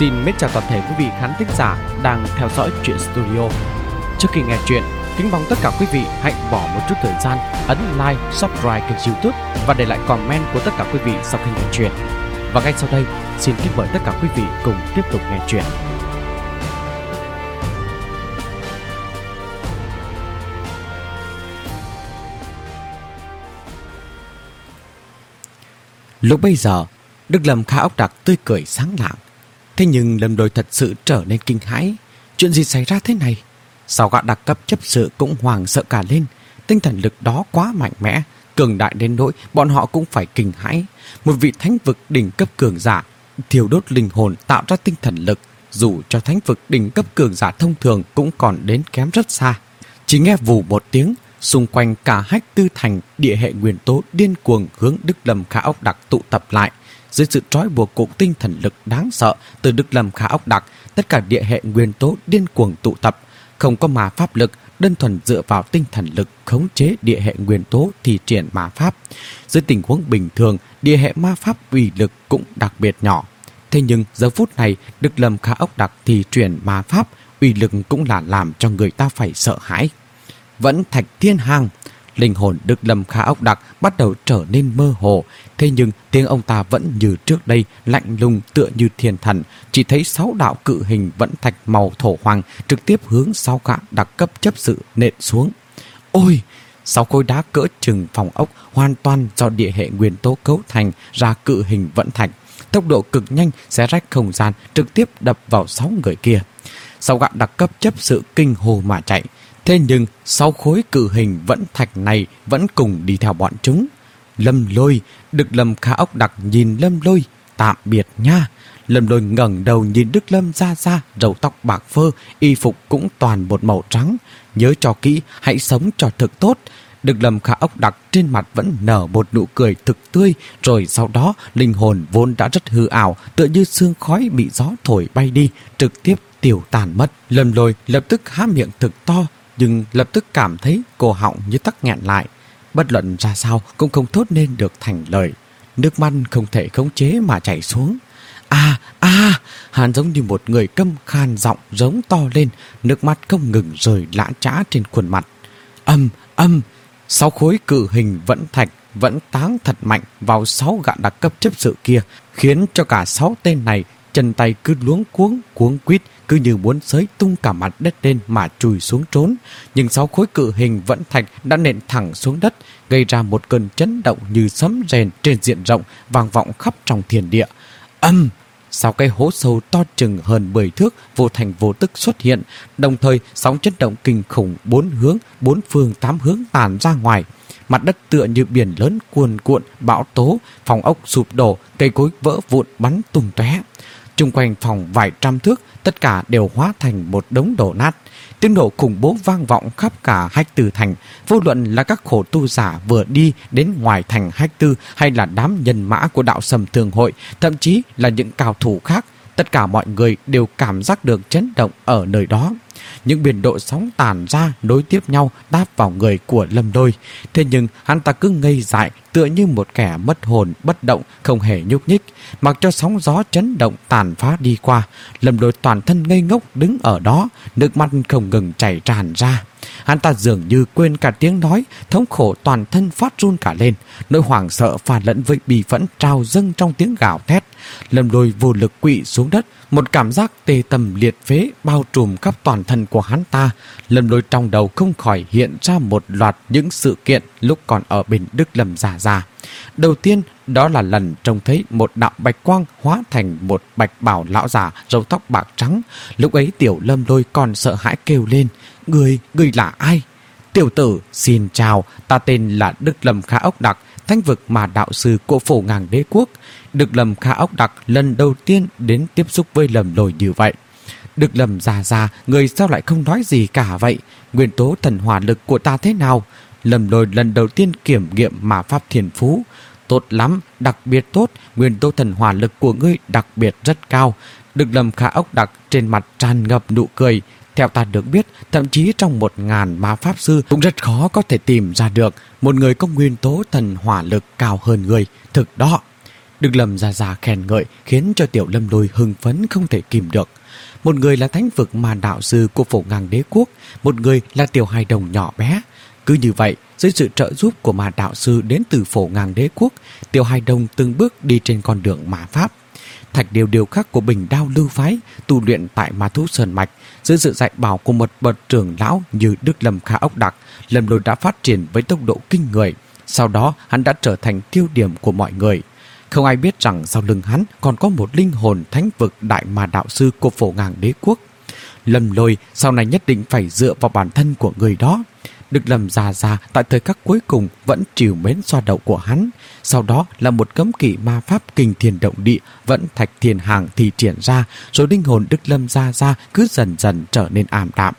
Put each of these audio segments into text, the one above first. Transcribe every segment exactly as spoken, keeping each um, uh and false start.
Xin mến chào toàn thể quý vị khán thính giả đang theo dõi Truyện Studio. Trước khi nghe chuyện, kính mong tất cả quý vị hãy bỏ một chút thời gian ấn like, subscribe kênh YouTube và để lại comment của tất cả quý vị sau khi nghe chuyện. Và ngay sau đây, xin kính mời tất cả quý vị cùng tiếp tục nghe chuyện. Lúc bây giờ, Đức Lâm Khả Ốc Đặc tươi cười sáng lạng. Thế nhưng Lâm Lôi thật sự trở nên kinh hãi. Chuyện gì xảy ra thế này? Sao gã đặc cấp chấp sự cũng hoảng sợ cả lên. Tinh thần lực đó quá mạnh mẽ, cường đại đến nỗi bọn họ cũng phải kinh hãi. Một vị thánh vực đỉnh cấp cường giả thiêu đốt linh hồn tạo ra tinh thần lực, dù cho thánh vực đỉnh cấp cường giả thông thường cũng còn đến kém rất xa. Chỉ nghe vù một tiếng, xung quanh cả Hách Tư Thành, địa hệ nguyên tố điên cuồng hướng Đức Lâm Khả Ốc Đặc tụ tập lại. Dưới sự trói buộc của tinh thần lực đáng sợ từ Đức Lâm Khả Ốc Đặc, tất cả địa hệ nguyên tố điên cuồng tụ tập, không có ma pháp lực, đơn thuần dựa vào tinh thần lực khống chế địa hệ nguyên tố thì triển ma pháp. Dưới tình huống bình thường, địa hệ ma pháp uy lực cũng đặc biệt nhỏ. Thế nhưng giờ phút này, Đức Lâm Khả Ốc Đặc thì truyền ma pháp, uy lực cũng là làm cho người ta phải sợ hãi. Vẫn Thạch Thiên Hàng, linh hồn Đức Lâm Khả Ốc Đặc bắt đầu trở nên mơ hồ. Thế nhưng tiếng ông ta vẫn như trước đây, lạnh lùng tựa như thiên thần. Chỉ thấy sáu đạo cự hình vẫn thạch màu thổ hoàng trực tiếp hướng sáu gã đặc cấp chấp sự nện xuống. Ôi! Sáu khối đá cỡ chừng phòng ốc hoàn toàn do địa hệ nguyên tố cấu thành ra cự hình vẫn thạch. Tốc độ cực nhanh xé rách không gian, trực tiếp đập vào sáu người kia. Sáu gã đặc cấp chấp sự kinh hồ mà chạy. Thế nhưng sáu khối cự hình vẫn thạch này vẫn cùng đi theo bọn chúng. Lâm Lôi, Đức Lâm Khả Ốc Đặc nhìn Lâm Lôi, tạm biệt nha. Lâm Lôi ngẩng đầu nhìn Đức Lâm ra ra, râu tóc bạc phơ, y phục cũng toàn một màu trắng. Nhớ cho kỹ, hãy sống cho thực tốt. Đức Lâm Khả Ốc Đặc trên mặt vẫn nở một nụ cười thực tươi, rồi sau đó linh hồn vốn đã rất hư ảo, tựa như sương khói bị gió thổi bay đi, trực tiếp tiêu tàn mất. Lâm Lôi lập tức há miệng thực to, nhưng lập tức cảm thấy cổ họng như tắc nghẹn lại. Bất luận ra sao cũng không thốt nên được thành lời. Nước mắt không thể khống chế mà chảy xuống. À, à, hắn giống như một người câm khan giọng giống to lên, nước mắt không ngừng rơi lã chã trên khuôn mặt. Âm, âm, sáu khối cự hình vẫn thạch vẫn táng thật mạnh vào sáu gã đặc cấp chấp sự kia, khiến cho cả sáu tên này chân tay cứ luống cuống cuống quýt, cứ như muốn xới tung cả mặt đất lên mà chùi xuống trốn. Nhưng sáu khối cự hình vẫn thạch đã nện thẳng xuống đất, gây ra một cơn chấn động như sấm rền trên diện rộng, vang vọng khắp trong thiên địa. Âm! Sáu cái hố sâu to chừng hơn mười thước vô thành vô tức xuất hiện, đồng thời sóng chấn động kinh khủng bốn hướng, bốn phương tám hướng tàn ra ngoài. Mặt đất tựa như biển lớn cuồn cuộn, bão tố, phòng ốc sụp đổ, cây cối vỡ vụn bắn tung tóe. Chung quanh phòng vài trăm thước, tất cả đều hóa thành một đống đổ nát. Tiếng nổ khủng bố vang vọng khắp cả Hách Tư Thành. Vô luận là các khổ tu giả vừa đi đến ngoài thành Hách Tư, hay là đám nhân mã của đạo Sầm Thường Hội, thậm chí là những cao thủ khác, tất cả mọi người đều cảm giác được chấn động ở nơi đó. Những biển độ sóng tàn ra nối tiếp nhau đáp vào người của Lâm Lôi. Thế nhưng hắn ta cứ ngây dại, tựa như một kẻ mất hồn bất động, không hề nhúc nhích. Mặc cho sóng gió chấn động tàn phá đi qua, Lâm Lôi toàn thân ngây ngốc đứng ở đó, nước mắt không ngừng chảy tràn ra. Hắn ta dường như quên cả tiếng nói, thống khổ toàn thân phát run cả lên, nỗi hoảng sợ pha lẫn với bì phẫn trào dâng trong tiếng gào thét. Lâm Lôi vô lực quỵ xuống đất, một cảm giác tê tâm liệt phế bao trùm khắp toàn thân của hắn ta. Lâm Lôi trong đầu không khỏi hiện ra một loạt những sự kiện lúc còn ở bên Đức Lâm già già. Đầu tiên, đó là lần trông thấy một đạo bạch quang hóa thành một bạch bào lão già râu tóc bạc trắng. Lúc ấy tiểu Lâm Lôi còn sợ hãi kêu lên: Người, người là ai? Tiểu tử, xin chào, ta tên là Đức Lâm Khả Ốc Đặc, thánh vực mà đạo sư của Phổ Ngàn Đế Quốc. Đức Lâm Khả Ốc Đặc lần đầu tiên đến tiếp xúc với Lâm Lôi như vậy. Đức Lâm già già, người sao lại không nói gì cả vậy? Nguyên tố thần hỏa lực của ta thế nào? Lâm Lôi lần đầu tiên kiểm nghiệm mà pháp thiên phú. Tốt lắm, đặc biệt tốt, nguyên tố thần hỏa lực của ngươi đặc biệt rất cao. Đức Lâm Khả Ốc Đặc trên mặt tràn ngập nụ cười. Theo ta được biết, thậm chí trong một ngàn ma pháp sư cũng rất khó có thể tìm ra được một người có nguyên tố thần hỏa lực cao hơn người. Thực đó. Đức Lâm già già khen ngợi khiến cho Tiểu Lâm Lôi hưng phấn không thể kìm được. Một người là thánh vực ma đạo sư của Phổ Ngang Đế Quốc, một người là Tiểu Hài Đồng nhỏ bé. Cứ như vậy, dưới sự trợ giúp của ma đạo sư đến từ Phổ Ngang Đế Quốc, Tiểu Hài Đồng từng bước đi trên con đường ma pháp. Thạch điều điều khắc của Bình Đao Lưu Phái tu luyện tại Ma Thú Sơn Mạch dưới sự dạy bảo của một bậc trưởng lão như Đức Lâm Kha Ốc Đặc, Lâm Lôi đã phát triển với tốc độ kinh người. Sau đó hắn đã trở thành tiêu điểm của mọi người. Không ai biết rằng sau lưng hắn còn có một linh hồn thánh vực đại ma đạo sư của Phổ Ngang Đế Quốc. Lâm Lôi sau này nhất định phải dựa vào bản thân của người đó. Đức Lâm già già tại thời khắc cuối cùng vẫn trìu mến xoa đầu của hắn. Sau đó là một cấm kỵ ma pháp kinh thiên động địa vẫn thạch thiên hàng thì triển ra, rồi linh hồn Đức Lâm già già cứ dần dần trở nên ảm đạm.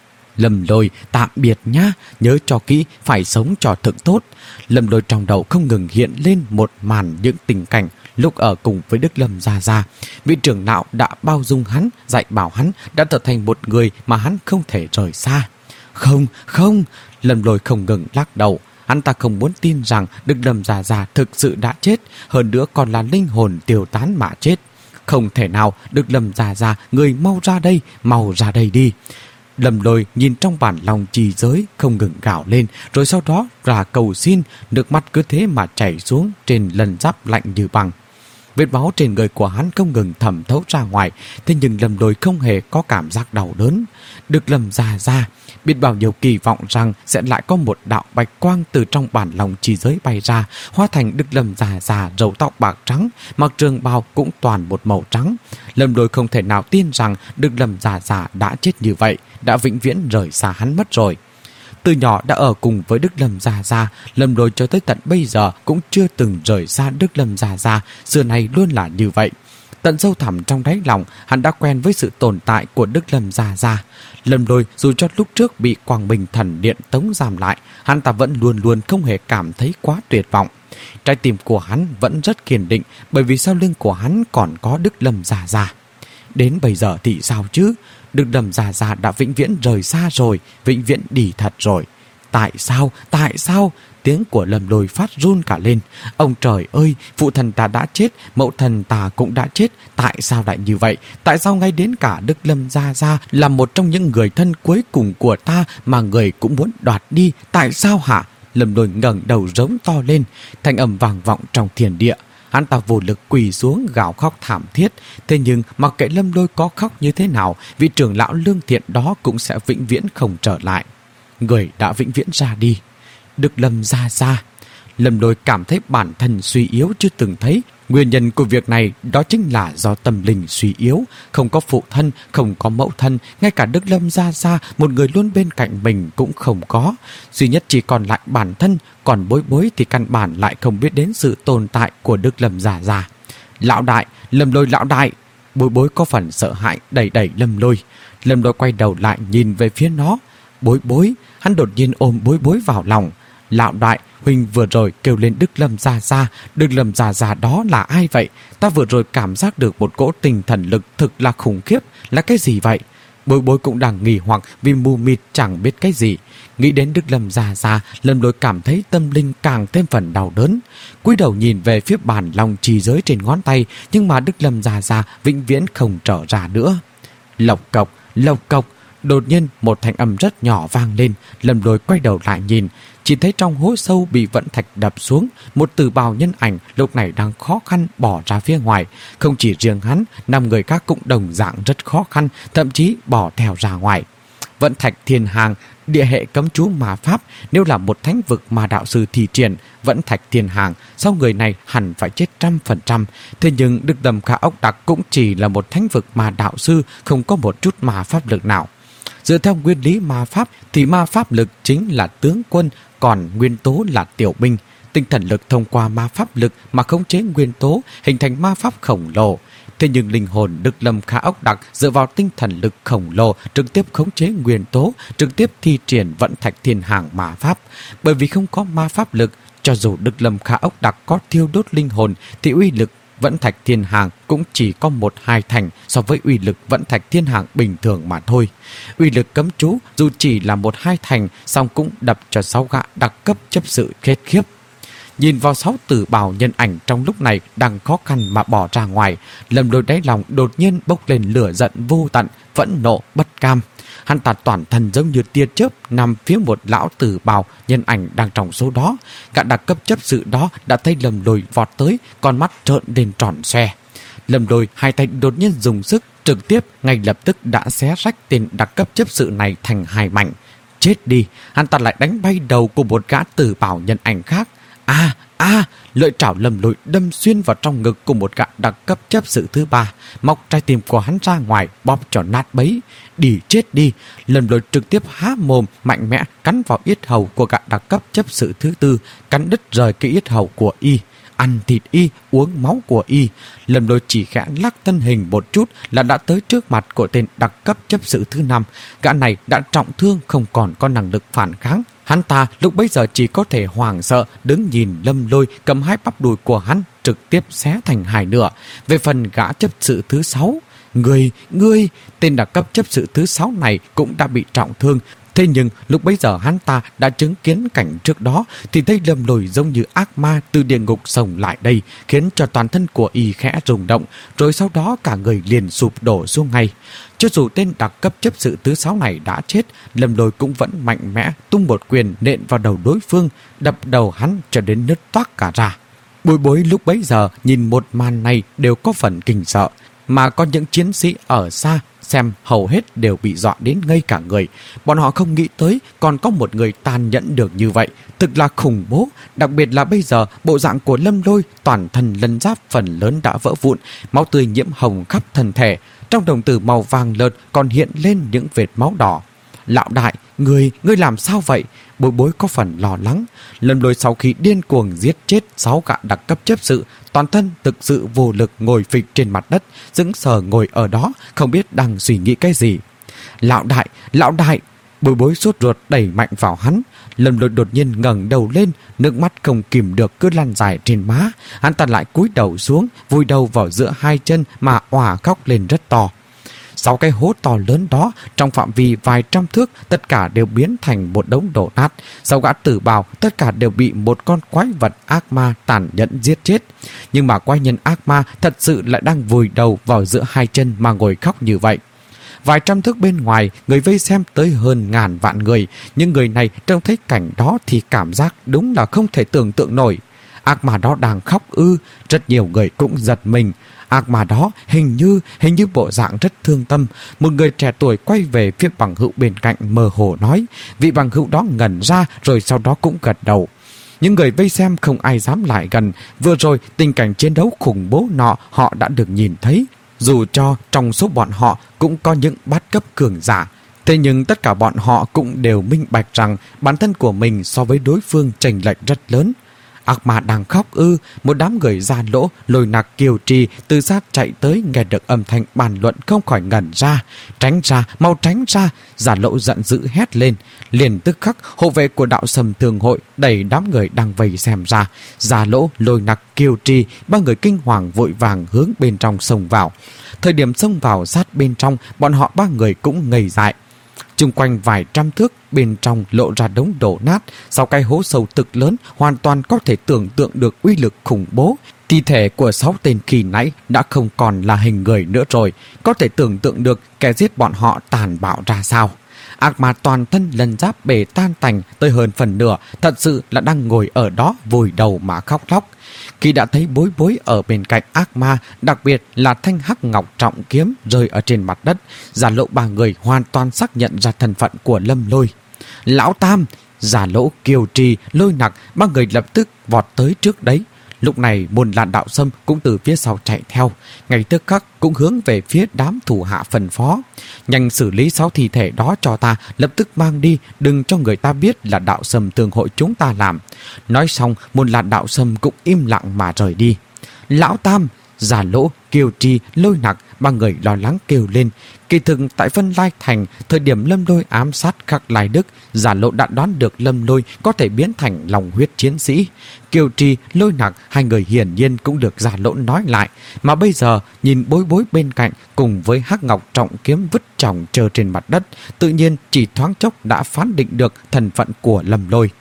Lâm Lôi tạm biệt nhá, nhớ cho kỹ phải sống cho thật tốt. Lâm Lôi trong đầu không ngừng hiện lên một màn những tình cảnh lúc ở cùng với Đức Lâm già già. Vị trưởng lão đã bao dung hắn, dạy bảo hắn, đã trở thành một người mà hắn không thể rời xa. Không, không, Lâm Lôi không ngừng lắc đầu. Hắn ta không muốn tin rằng Đức Lâm già già thực sự đã chết, hơn nữa còn là linh hồn tiêu tán mà chết. Không thể nào, Đức Lâm già già, người mau ra đây, mau ra đây đi. Lâm Lôi nhìn trong bản lòng trì giới không ngừng gào lên, rồi sau đó là cầu xin, nước mắt cứ thế mà chảy xuống trên lần giáp lạnh như băng. Vết máu trên người của hắn không ngừng thẩm thấu ra ngoài, thế nhưng Lâm Lôi không hề có cảm giác đau đớn. Đức Lâm già già biết bao nhiêu kỳ vọng rằng sẽ lại có một đạo bạch quang từ trong bản lòng trì giới bay ra, hóa thành Đức Lâm già già râu tóc bạc trắng, mặc trường bào cũng toàn một màu trắng. Lâm Lôi không thể nào tin rằng Đức Lâm già già đã chết như vậy, đã vĩnh viễn rời xa hắn mất rồi. Từ nhỏ đã ở cùng với Đức Lâm già già, Lâm Lôi cho tới tận bây giờ cũng chưa từng rời xa Đức Lâm già già, xưa nay luôn là như vậy. Tận sâu thẳm trong đáy lòng, hắn đã quen với sự tồn tại của Đức Lâm già già. Lâm Lôi dù cho lúc trước bị Quang Minh Thần Điện tống giam lại, hắn ta vẫn luôn luôn không hề cảm thấy quá tuyệt vọng. Trái tim của hắn vẫn rất kiên định, bởi vì sau lưng của hắn còn có Đức Lâm già già. Đến bây giờ thì sao chứ? Đức Lâm già già đã vĩnh viễn rời xa rồi, vĩnh viễn đi thật rồi. Tại sao? Tại sao? Tiếng của Lâm Lôi phát run cả lên. Ông trời ơi, phụ thần ta đã chết, mẫu thần ta cũng đã chết. Tại sao lại như vậy? Tại sao ngay đến cả Đức Lâm già già là một trong những người thân cuối cùng của ta mà người cũng muốn đoạt đi? Tại sao hả? Lâm Lôi ngẩng đầu rống to lên, thanh âm vang vọng trong thiên địa. Hắn ta vô lực quỳ xuống gào khóc thảm thiết. Thế nhưng mặc kệ Lâm Lôi có khóc như thế nào, vị trưởng lão lương thiện đó cũng sẽ vĩnh viễn không trở lại. Người đã vĩnh viễn ra đi. Đức Lâm già già. Lâm Lôi cảm thấy bản thân suy yếu chưa từng thấy. Nguyên nhân của việc này đó chính là do tâm linh suy yếu, không có phụ thân, không có mẫu thân, ngay cả Đức Lâm già già, một người luôn bên cạnh mình cũng không có. Duy nhất chỉ còn lại bản thân, còn Bối Bối thì căn bản lại không biết đến sự tồn tại của Đức Lâm già già. Lão đại, Lâm Lôi lão đại. Bối Bối có phần sợ hãi đẩy đẩy Lâm Lôi. Lâm Lôi quay đầu lại nhìn về phía nó. Bối Bối, hắn đột nhiên ôm Bối Bối vào lòng. Lão đại, huynh vừa rồi kêu lên Đức Lâm già già, Đức Lâm già già đó là ai vậy? Ta vừa rồi cảm giác được một cỗ tinh thần lực thực là khủng khiếp, là cái gì vậy? Bối Bối cũng đang nghi hoặc vì mù mịt chẳng biết cái gì. Nghĩ đến Đức Lâm già già, Lâm Lôi cảm thấy tâm linh càng thêm phần đau đớn. Cúi đầu nhìn về phía bàn lòng trì giới trên ngón tay, nhưng mà Đức Lâm già già vĩnh viễn không trở ra nữa. Lộc cộc, lộc cộc. Đột nhiên một thanh âm rất nhỏ vang lên. Lâm Lôi quay đầu lại nhìn, chỉ thấy trong hố sâu bị vận thạch đập xuống, một tử bào nhân ảnh lúc này đang khó khăn bỏ ra phía ngoài. Không chỉ riêng hắn, năm người khác cũng đồng dạng rất khó khăn, thậm chí bỏ theo ra ngoài. Vận thạch thiên hàng, địa hệ cấm chú ma pháp, nếu là một thánh vực mà đạo sư thi triển Vận thạch thiên hàng, sau người này hẳn phải chết trăm phần trăm. Thế nhưng Đức Lâm Kha Ốc Đặc cũng chỉ là một thánh vực mà đạo sư, không có một chút ma pháp lực nào. Dựa theo nguyên lý ma pháp thì ma pháp lực chính là tướng quân, còn nguyên tố là tiểu binh. Tinh thần lực thông qua ma pháp lực mà khống chế nguyên tố, hình thành ma pháp khổng lồ. Thế nhưng linh hồn Đức Lâm Kha Ốc Đặc dựa vào tinh thần lực khổng lồ trực tiếp khống chế nguyên tố, trực tiếp thi triển vận thạch thiên hàng ma pháp. Bởi vì không có ma pháp lực, cho dù Đức Lâm Kha Ốc Đặc có thiêu đốt linh hồn thì uy lực Vận thạch thiên hàng cũng chỉ có một hai thành so với uy lực vận thạch thiên hàng bình thường mà thôi. Uy lực cấm chú dù chỉ là một hai thành, song cũng đập cho sáu gã đặc cấp chấp sự khét khiếp. Nhìn vào sáu tử bào nhân ảnh trong lúc này đang khó khăn mà bỏ ra ngoài, Lâm Lôi đáy lòng đột nhiên bốc lên lửa giận vô tận, phẫn nộ bất cam. Hắn ta toàn thân giống như tia chớp nằm phía một lão tử bào nhân ảnh đang trong số đó. Cả đặc cấp chấp sự đó đã thấy Lâm Lôi vọt tới, con mắt trợn lên tròn xoe. Lâm Lôi hai tay đột nhiên dùng sức, trực tiếp ngay lập tức đã xé rách tên đặc cấp chấp sự này thành hai mảnh. Chết đi, hắn ta lại đánh bay đầu của một gã tử bào nhân ảnh khác. A a lưỡi trảo Lâm Lôi đâm xuyên vào trong ngực của một gã đặc cấp chấp sự thứ ba, móc trái tim của hắn ra ngoài, bóp cho nát bấy. Đi chết đi, Lâm Lôi trực tiếp há mồm mạnh mẽ cắn vào yết hầu của gã đặc cấp chấp sự thứ tư, cắn đứt rời cái yết hầu của y. Ăn thịt y, uống máu của y. Lâm Lôi chỉ khẽ lắc thân hình một chút là đã tới trước mặt của tên đặc cấp chấp sự thứ năm. Gã này đã trọng thương, không còn có năng lực phản kháng. Hắn ta lúc bấy giờ chỉ có thể hoảng sợ đứng nhìn Lâm Lôi cầm hai bắp đùi của hắn trực tiếp xé thành hai nửa. Về phần gã chấp sự thứ sáu, Người, ngươi, tên đặc cấp chấp sự thứ sáu này cũng đã bị trọng thương. Thế nhưng lúc bấy giờ hắn ta đã chứng kiến cảnh trước đó thì thấy Lâm Lôi giống như ác ma từ địa ngục xông lại đây, khiến cho toàn thân của y khẽ rung động, rồi sau đó cả người liền sụp đổ xuống ngay. Cho dù tên đặc cấp chấp sự thứ sáu này đã chết, Lâm Lôi cũng vẫn mạnh mẽ tung một quyền nện vào đầu đối phương, đập đầu hắn cho đến nứt toác cả ra. Bối Bối lúc bấy giờ nhìn một màn này đều có phần kinh sợ, mà có những chiến sĩ ở xa xem hầu hết đều bị dọa đến ngây cả người. Bọn họ không nghĩ tới còn có một người tàn nhẫn được như vậy, thực là khủng bố. Đặc biệt là bây giờ bộ dạng của Lâm Lôi toàn thân lân giáp phần lớn đã vỡ vụn, máu tươi nhiễm hồng khắp thân thể, trong đồng tử màu vàng lợt còn hiện lên những vệt máu đỏ. Lão đại, người, ngươi làm sao vậy? Bối Bối có phần lo lắng. Lâm Lôi sau khi điên cuồng giết chết sáu gã đặc cấp chấp sự, toàn thân thực sự vô lực ngồi phịch trên mặt đất, sững sờ ngồi ở đó, không biết đang suy nghĩ cái gì. Lão đại, lão đại! Bối Bối sốt ruột đẩy mạnh vào hắn. Lâm Lôi đột nhiên ngẩng đầu lên, nước mắt không kìm được cứ lăn dài trên má. Hắn ta lại cúi đầu xuống, vùi đầu vào giữa hai chân mà òa khóc lên rất to. Sáu cái hố to lớn đó trong phạm vi vài trăm thước tất cả đều biến thành một đống đổ nát. Sáu gã tử bào tất cả đều bị một con quái vật ác ma tàn nhẫn giết chết. Nhưng mà quái nhân ác ma thật sự lại đang vùi đầu vào giữa hai chân mà ngồi khóc như vậy. Vài trăm thước bên ngoài, người vây xem tới hơn ngàn vạn người. Nhưng người này trông thấy cảnh đó thì cảm giác đúng là không thể tưởng tượng nổi. Ác ma đó đang khóc ư? Rất nhiều người cũng giật mình. Ác ma đó hình như hình như bộ dạng rất thương tâm. Một người trẻ tuổi quay về phía bằng hữu bên cạnh mơ hồ nói. Vị bằng hữu đó ngẩn ra rồi sau đó cũng gật đầu. Những người vây xem không ai dám lại gần. Vừa rồi tình cảnh chiến đấu khủng bố nọ họ đã được nhìn thấy. Dù cho trong số bọn họ cũng có những bát cấp cường giả, thế nhưng tất cả bọn họ cũng đều minh bạch rằng bản thân của mình so với đối phương chênh lệch rất lớn. Ác ma đang khóc ư? Một đám người già lỗ, Lôi Nặc, Kiều Trì từ xa chạy tới, nghe được âm thanh bàn luận không khỏi ngẩn ra. Tránh ra, mau tránh ra! Già lỗ giận dữ hét lên. Liền tức khắc, hộ vệ của đạo Sầm Thường Hội đẩy đám người đang vây xem ra. Già lỗ, Lôi Nặc, Kiều Trì, ba người kinh hoàng vội vàng hướng bên trong xông vào. Thời điểm xông vào sát bên trong, bọn họ ba người cũng ngây dại. Chung quanh vài trăm thước bên trong lộ ra đống đổ nát. Sau cái hố sâu thực lớn, hoàn toàn có thể tưởng tượng được uy lực khủng bố. Thi thể của sáu tên khi nãy đã không còn là hình người nữa rồi. Có thể tưởng tượng được kẻ giết bọn họ tàn bạo ra sao. Ác ma toàn thân lần giáp bể tan tành tới hơn phần nửa, thật sự là đang ngồi ở đó vùi đầu mà khóc lóc. Khi đã thấy Bối Bối ở bên cạnh ác ma, đặc biệt là thanh hắc ngọc trọng kiếm rơi ở trên mặt đất, Giả Lỗ ba người hoàn toàn xác nhận ra thân phận của Lâm Lôi. Lão Tam! Giả Lỗ, Kiều Trì, Lôi Nặc, ba người lập tức vọt tới trước đấy. Lúc này Muôn Lạn Đạo Sâm cũng từ phía sau chạy theo, ngay tức khắc cũng hướng về phía đám thủ hạ phân phó. Nhanh xử lý sáu thi thể đó cho ta, lập tức mang đi, đừng cho người ta biết là Đạo Sâm Thường Hội chúng ta làm. Nói xong, Muôn Lạn Đạo Sâm cũng im lặng mà rời đi. Lão Tam! Giả Lỗ, Kiều Trì, Lôi Nặc, ba người lo lắng kêu lên. Kỳ thực tại Vân Lai Thành, thời điểm Lâm Lôi ám sát Khắc Lai Đức, Giả Lỗ đã đoán được Lâm Lôi có thể biến thành lòng huyết chiến sĩ. Kiều Trì, Lôi Nặc, hai người hiển nhiên cũng được Giả Lỗ nói lại. Mà bây giờ nhìn Bối Bối bên cạnh cùng với hắc ngọc trọng kiếm vứt tròng trơ trên mặt đất, tự nhiên chỉ thoáng chốc đã phán định được thân phận của Lâm Lôi.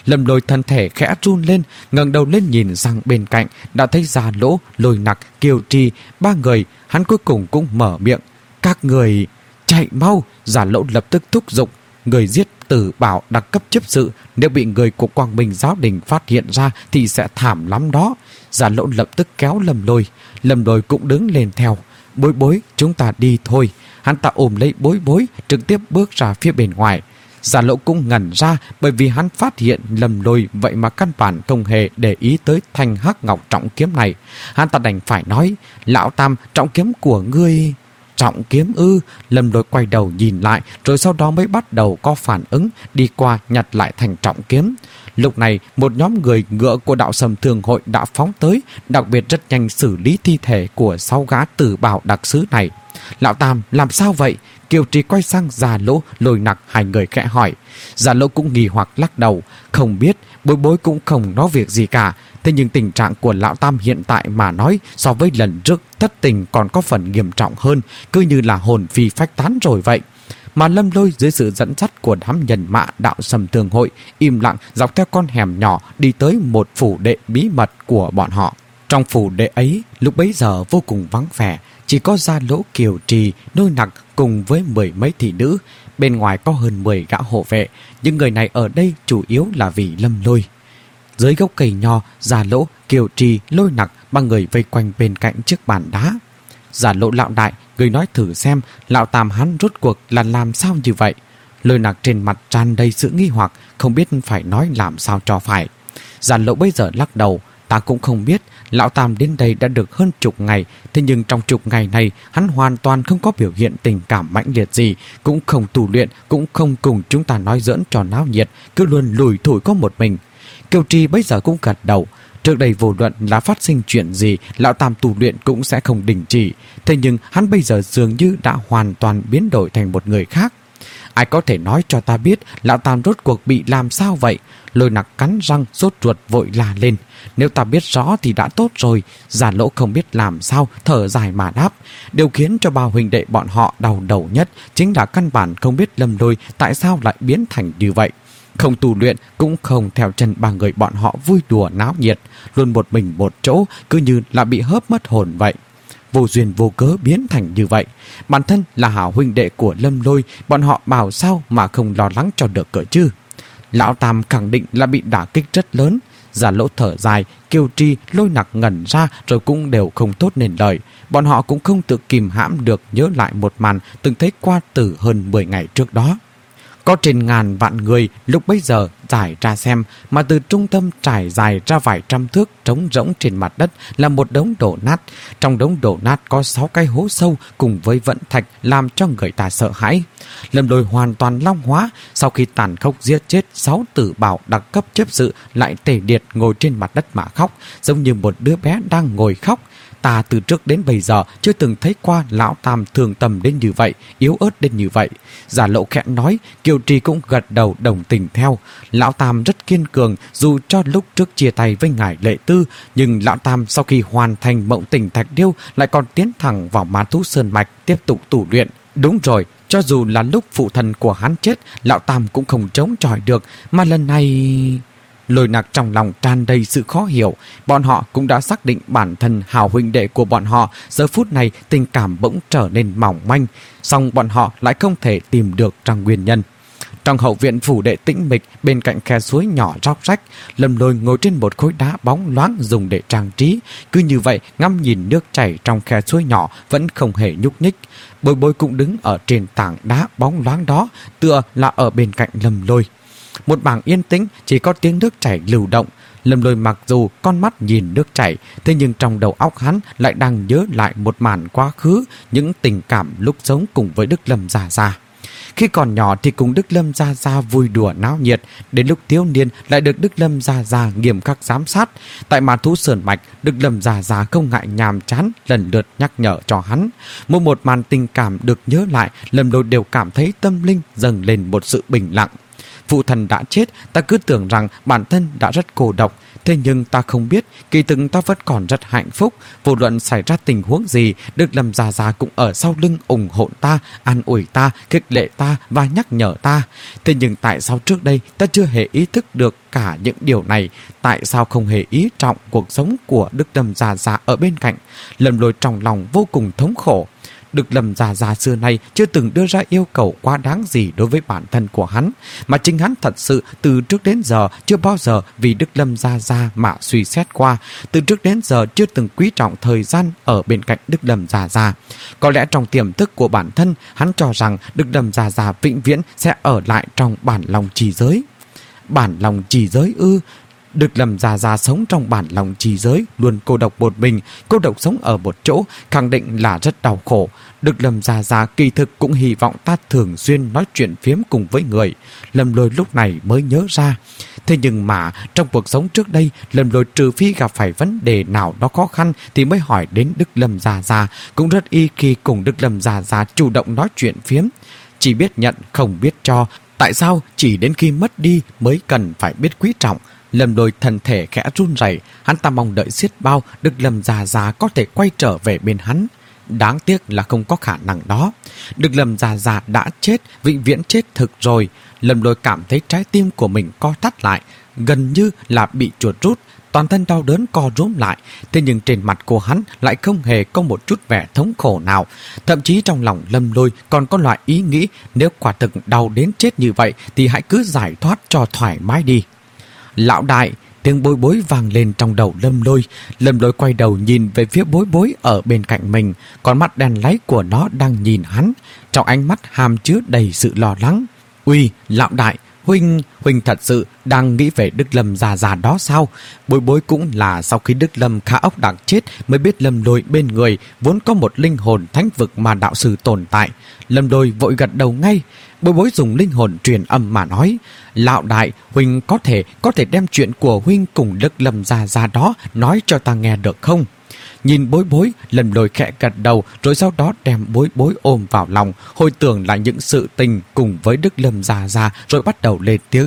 Lâm Lôi thân thể khẽ run lên, ngẩng đầu lên nhìn sang bên cạnh, đã thấy Già Lỗ, Lôi Nặc, Kiều Trì, ba người. Hắn cuối cùng cũng mở miệng: "Các người chạy mau!" Già Lỗ lập tức thúc giục: "Người giết Tử Bảo đặc cấp chấp sự, nếu bị người của Quang Minh giáo đình phát hiện ra thì sẽ thảm lắm đó." Già Lỗ lập tức kéo Lâm Lôi. Lâm Lôi cũng đứng lên theo: "Bối Bối, chúng ta đi thôi." Hắn ta ôm lấy Bối Bối, trực tiếp bước ra phía bên ngoài. Già Lỗ cũng ngẩn ra, bởi vì hắn phát hiện Lâm Lôi vậy mà căn bản không hề để ý tới thanh hắc ngọc trọng kiếm này. Hắn ta đành phải nói: "Lão Tam, trọng kiếm của ngươi..." "Trọng kiếm ư?" Lâm Lôi quay đầu nhìn lại, rồi sau đó mới bắt đầu có phản ứng, đi qua nhặt lại thành trọng kiếm. Lúc này, một nhóm người ngựa của Đạo Sầm Thường Hội đã phóng tới, đặc biệt rất nhanh xử lý thi thể của sáu gã Tử Bảo đặc sứ này. "Lão Tam, làm sao vậy?" Kiều Trì quay sang Già Lỗ, Lôi Nặc, hai người khẽ hỏi. Già Lỗ cũng nghi hoặc lắc đầu: "Không biết." Bối Bối cũng không nói việc gì cả. Thế nhưng tình trạng của Lão Tam hiện tại mà nói, so với lần trước thất tình còn có phần nghiêm trọng hơn, cứ như là hồn phi phách tán rồi vậy. Mà Lâm Lôi dưới sự dẫn dắt của đám nhân mã Đạo Sầm Thường Hội im lặng dọc theo con hẻm nhỏ đi tới một phủ đệ bí mật của bọn họ. Trong phủ đệ ấy lúc bấy giờ vô cùng vắng vẻ, chỉ có Già Lỗ, Kiều Trì, Lôi Nặc cùng với mười mấy thị nữ. Bên ngoài có hơn mười gã hộ vệ. Những người này ở đây chủ yếu là vì Lâm Lôi. Dưới gốc cây nho, Già Lỗ, Kiều Trì, Lôi Nặc ba người vây quanh bên cạnh chiếc bàn đá. Già Lỗ: "Lão đại, người nói thử xem, Lão Tam hắn rốt cuộc là làm sao như vậy?" Lôi Nặc trên mặt tràn đầy sự nghi hoặc, không biết phải nói làm sao cho phải. Già Lỗ bây giờ lắc đầu: "Ta cũng không biết. Lão Tam đến đây đã được hơn chục ngày, thế nhưng trong chục ngày này hắn hoàn toàn không có biểu hiện tình cảm mãnh liệt gì, cũng không tu luyện, cũng không cùng chúng ta nói giỡn trò náo nhiệt, cứ luôn lủi thủi có một mình." Kiều Trì bây giờ cũng gật đầu. Trước đây vô luận là phát sinh chuyện gì, Lão Tam tu luyện cũng sẽ không đình chỉ. Thế nhưng hắn bây giờ dường như đã hoàn toàn biến đổi thành một người khác. "Ai có thể nói cho ta biết Lão Tam rốt cuộc bị làm sao vậy?" Lôi Nặc cắn răng sốt ruột vội la lên: "Nếu ta biết rõ thì đã tốt rồi." Già Lỗ không biết làm sao, thở dài mà đáp: "Điều khiến cho ba huynh đệ bọn họ đau đầu nhất chính là căn bản không biết Lâm Lôi tại sao lại biến thành như vậy. Không tu luyện, cũng không theo chân ba người bọn họ vui đùa náo nhiệt, luôn một mình một chỗ, cứ như là bị hớp mất hồn vậy. Vô duyên vô cớ biến thành như vậy. Bản thân là hảo huynh đệ của Lâm Lôi, bọn họ bảo sao mà không lo lắng cho được cỡ chứ?" Lão Tam khẳng định là bị đả kích rất lớn. Già Lỗ thở dài, Kiều Trì, Lôi Nặc ngẩn ra rồi cũng đều không tốt nên lời. Bọn họ cũng không tự kìm hãm được nhớ lại một màn từng thấy qua từ hơn mười ngày trước đó. Có trên ngàn vạn người lúc bấy giờ trải ra xem, mà từ trung tâm trải dài ra vài trăm thước trống rỗng trên mặt đất là một đống đổ nát. Trong đống đổ nát có sáu cái hố sâu cùng với vận thạch làm cho người ta sợ hãi. Lâm Lôi hoàn toàn long hóa, sau khi tàn khốc giết chết sáu Tử Bảo đặc cấp chấp sự lại tề liệt ngồi trên mặt đất mà khóc, giống như một đứa bé đang ngồi khóc. Ta từ trước đến bây giờ chưa từng thấy qua Lão Tam thường tầm đến như vậy, yếu ớt đến như vậy. Già Lỗ khẽ nói, Kiều Trì cũng gật đầu đồng tình theo. Lão Tam rất kiên cường, dù cho lúc trước chia tay với ngài Lệ Tư, nhưng Lão Tam sau khi hoàn thành Mộng Tình Thạch Điêu lại còn tiến thẳng vào Ma Thú Sơn Mạch tiếp tục tu luyện. Đúng rồi, cho dù là lúc phụ thần của hắn chết, Lão Tam cũng không chống chọi được, mà lần này... Lôi Nặc trong lòng tràn đầy sự khó hiểu. Bọn họ cũng đã xác định bản thân hào huynh đệ của bọn họ giờ phút này tình cảm bỗng trở nên mỏng manh, song bọn họ lại không thể tìm được ra nguyên nhân. Trong hậu viện phủ đệ tĩnh mịch, bên cạnh khe suối nhỏ róc rách, Lâm Lôi ngồi trên một khối đá bóng loáng dùng để trang trí, cứ như vậy ngắm nhìn nước chảy trong khe suối nhỏ vẫn không hề nhúc nhích. Bối Bối cũng đứng ở trên tảng đá bóng loáng đó, tựa là ở bên cạnh Lâm Lôi. Một mảng yên tĩnh, chỉ có tiếng nước chảy lưu động. Lâm Lôi mặc dù con mắt nhìn nước chảy, thế nhưng trong đầu óc hắn lại đang nhớ lại một màn quá khứ, những tình cảm lúc sống cùng với Đức Lâm Gia Gia. Khi còn nhỏ thì cùng Đức Lâm Gia Gia vui đùa náo nhiệt, đến lúc thiếu niên lại được Đức Lâm Gia Gia nghiêm khắc giám sát. Tại Ma Thú Sơn Mạch, Đức Lâm Gia Gia không ngại nhàm chán lần lượt nhắc nhở cho hắn. Mỗi một màn tình cảm được nhớ lại, Lâm Lôi đều cảm thấy tâm linh dâng lên một sự bình lặng. phụ thần đã chết, ta cứ tưởng rằng bản thân đã rất cô độc. Thế nhưng ta không biết, kỳ thực ta vẫn còn rất hạnh phúc. Vô luận xảy ra tình huống gì, Đức Lâm già già cũng ở sau lưng ủng hộ ta, an ủi ta, khích lệ ta và nhắc nhở ta. Thế nhưng tại sao trước đây ta chưa hề ý thức được cả những điều này? Tại sao không hề ý trọng cuộc sống của Đức Lâm già già ở bên cạnh? Lâm Lôi trong lòng vô cùng thống khổ. Đức Lâm già già xưa nay chưa từng đưa ra yêu cầu quá đáng gì đối với bản thân của hắn, mà chính hắn thật sự từ trước đến giờ chưa bao giờ vì Đức Lâm già già mà suy xét qua. Từ trước đến giờ chưa từng quý trọng thời gian ở bên cạnh Đức Lâm già già. Có lẽ trong tiềm thức của bản thân, hắn cho rằng Đức Lâm già già vĩnh viễn sẽ ở lại trong bản lòng trì giới. Bản lòng trì giới ư? Đức Lâm già già sống trong bản lòng trì giới, luôn cô độc một mình, cô độc sống ở một chỗ, khẳng định là rất đau khổ. Đức Lâm già già kỳ thực cũng hy vọng ta thường xuyên nói chuyện phiếm cùng với người. Lâm Lôi lúc này mới nhớ ra. Thế nhưng mà trong cuộc sống trước đây, Lâm Lôi trừ phi gặp phải vấn đề nào đó khó khăn thì mới hỏi đến Đức Lâm già già, cũng rất y khi cùng Đức Lâm già già chủ động nói chuyện phiếm. Chỉ biết nhận không biết cho. Tại sao chỉ đến khi mất đi mới cần phải biết quý trọng? Lâm Lôi thân thể khẽ run rẩy, hắn ta mong đợi xiết bao Đức Lâm già già có thể quay trở về bên hắn. Đáng tiếc là không có khả năng đó. Đức Lâm già già đã chết, vĩnh viễn chết thực rồi. Lâm Lôi cảm thấy trái tim của mình co thắt lại, gần như là bị chuột rút, toàn thân đau đớn co rúm lại. Thế nhưng trên mặt của hắn lại không hề có một chút vẻ thống khổ nào. Thậm chí trong lòng Lâm Lôi còn có loại ý nghĩ, nếu quả thực đau đến chết như vậy thì hãy cứ giải thoát cho thoải mái đi. Lão đại, tiếng Bối Bối vang lên trong đầu Lâm Lôi. Lâm Lôi quay đầu nhìn về phía Bối Bối ở bên cạnh mình, con mắt đen láy của nó đang nhìn hắn, trong ánh mắt hàm chứa đầy sự lo lắng. Uy, lão đại, huynh, huynh thật sự đang nghĩ về Đức Lâm già già đó sao? Bối Bối cũng là sau khi Đức Lâm Khả Ốc Đạc chết mới biết Lâm Lôi bên người vốn có một linh hồn thánh vực mà đạo sư tồn tại. Lâm Lôi vội gật đầu ngay. Bối Bối dùng linh hồn truyền âm mà nói: Lão đại, huynh có thể có thể đem chuyện của huynh cùng Đức Lâm già già đó nói cho ta nghe được không? Nhìn Bối Bối, Lâm Lôi khẽ gật đầu, rồi sau đó đem Bối Bối ôm vào lòng, hồi tưởng lại những sự tình cùng với Đức Lâm già già, rồi bắt đầu lên tiếng.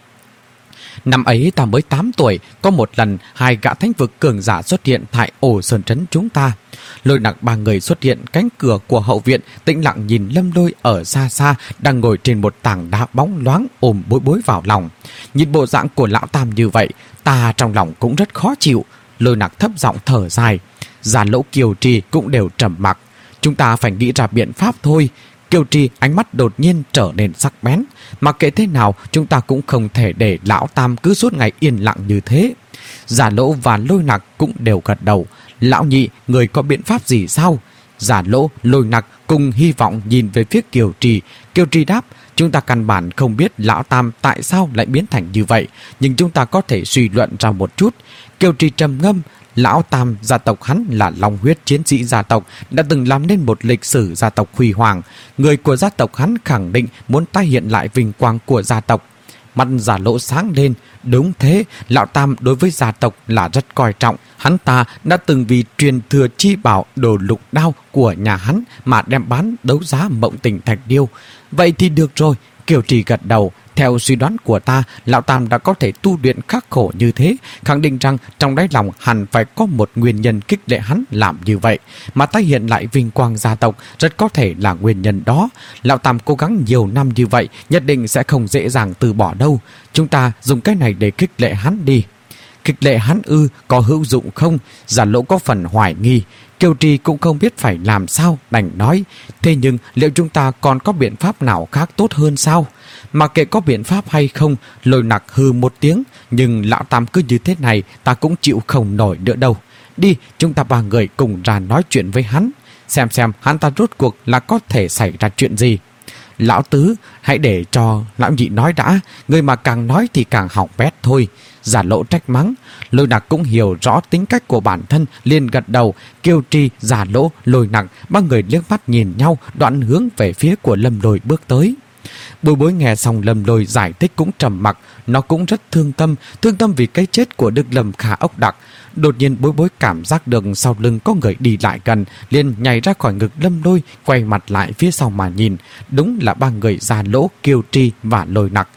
Năm ấy ta mới tám tuổi, có một lần hai gã thánh vực cường giả xuất hiện tại ổ sơn trấn chúng ta. Lôi Nặc ba người xuất hiện cánh cửa của hậu viện, tĩnh lặng nhìn Lâm Lôi ở xa xa đang ngồi trên một tảng đá bóng loáng ôm Bối Bối vào lòng. Nhìn bộ dạng của lão tam như vậy, ta trong lòng cũng rất khó chịu. Lôi Nặc thấp giọng thở dài. Già Lỗ Kiều Trì cũng đều trầm mặc. Chúng ta phải nghĩ ra biện pháp thôi. Kiều Trì ánh mắt đột nhiên trở nên sắc bén. Mặc kệ thế nào, chúng ta cũng không thể để lão tam cứ suốt ngày yên lặng như thế. Già Lỗ và Lôi Nặc cũng đều gật đầu. Lão nhị, người có biện pháp gì sao? Già Lỗ, Lôi Nặc cùng hy vọng nhìn về phía Kiều Trì. Kiều Trì đáp: chúng ta căn bản không biết lão tam tại sao lại biến thành như vậy, nhưng chúng ta có thể suy luận ra một chút. Kiều Trì trầm ngâm: lão tam, gia tộc hắn là long huyết chiến sĩ gia tộc, đã từng làm nên một lịch sử gia tộc huy hoàng. Người của gia tộc hắn khẳng định muốn tái hiện lại vinh quang của gia tộc. Mắt Già Lỗ sáng lên. Đúng thế, lão tam đối với gia tộc là rất coi trọng. Hắn ta đã từng vì truyền thừa chi bảo đồ lục đao của nhà hắn mà đem bán đấu giá Mộng Tình Thạch Điêu. Vậy thì được rồi. Kiều Trì gật đầu. Theo suy đoán của ta, lão tam đã có thể tu luyện khắc khổ như thế, khẳng định rằng trong đáy lòng hẳn phải có một nguyên nhân kích lệ hắn làm như vậy, mà tái hiện lại vinh quang gia tộc rất có thể là nguyên nhân đó. Lão tam cố gắng nhiều năm như vậy, nhất định sẽ không dễ dàng từ bỏ đâu. Chúng ta dùng cái này để kích lệ hắn đi. Kích lệ hắn ư, có hữu dụng không? Già Lỗ có phần hoài nghi. Kiều Trì cũng không biết phải làm sao, đành nói: thế nhưng liệu chúng ta còn có biện pháp nào khác tốt hơn sao? Mà kệ có biện pháp hay không, Lôi Nặc hừ một tiếng: nhưng lão tam cứ như thế này, ta cũng chịu không nổi nữa đâu. Đi, chúng ta ba người cùng ra nói chuyện với hắn, xem xem hắn ta rốt cuộc là có thể xảy ra chuyện gì. Lão tứ, hãy để cho lão nhị nói đã, người mà càng nói thì càng hỏng bét thôi. Già Lỗ trách mắng. Lôi Nặc cũng hiểu rõ tính cách của bản thân, liền gật đầu. Kiều Trì, Già Lỗ, Lôi Nặc ba người liếc mắt nhìn nhau, đoạn hướng về phía của Lâm Lôi bước tới. Bối Bối nghe xong Lâm Lôi giải thích cũng trầm mặc. Nó cũng rất thương tâm, thương tâm vì cái chết của Đức Lâm Khả Ốc Đạc. Đột nhiên Bối Bối cảm giác được sau lưng có người đi lại gần, liền nhảy ra khỏi ngực Lâm Lôi, quay mặt lại phía sau mà nhìn. Đúng là ba người Già Lỗ, Kiều Trì và Lôi Nặc.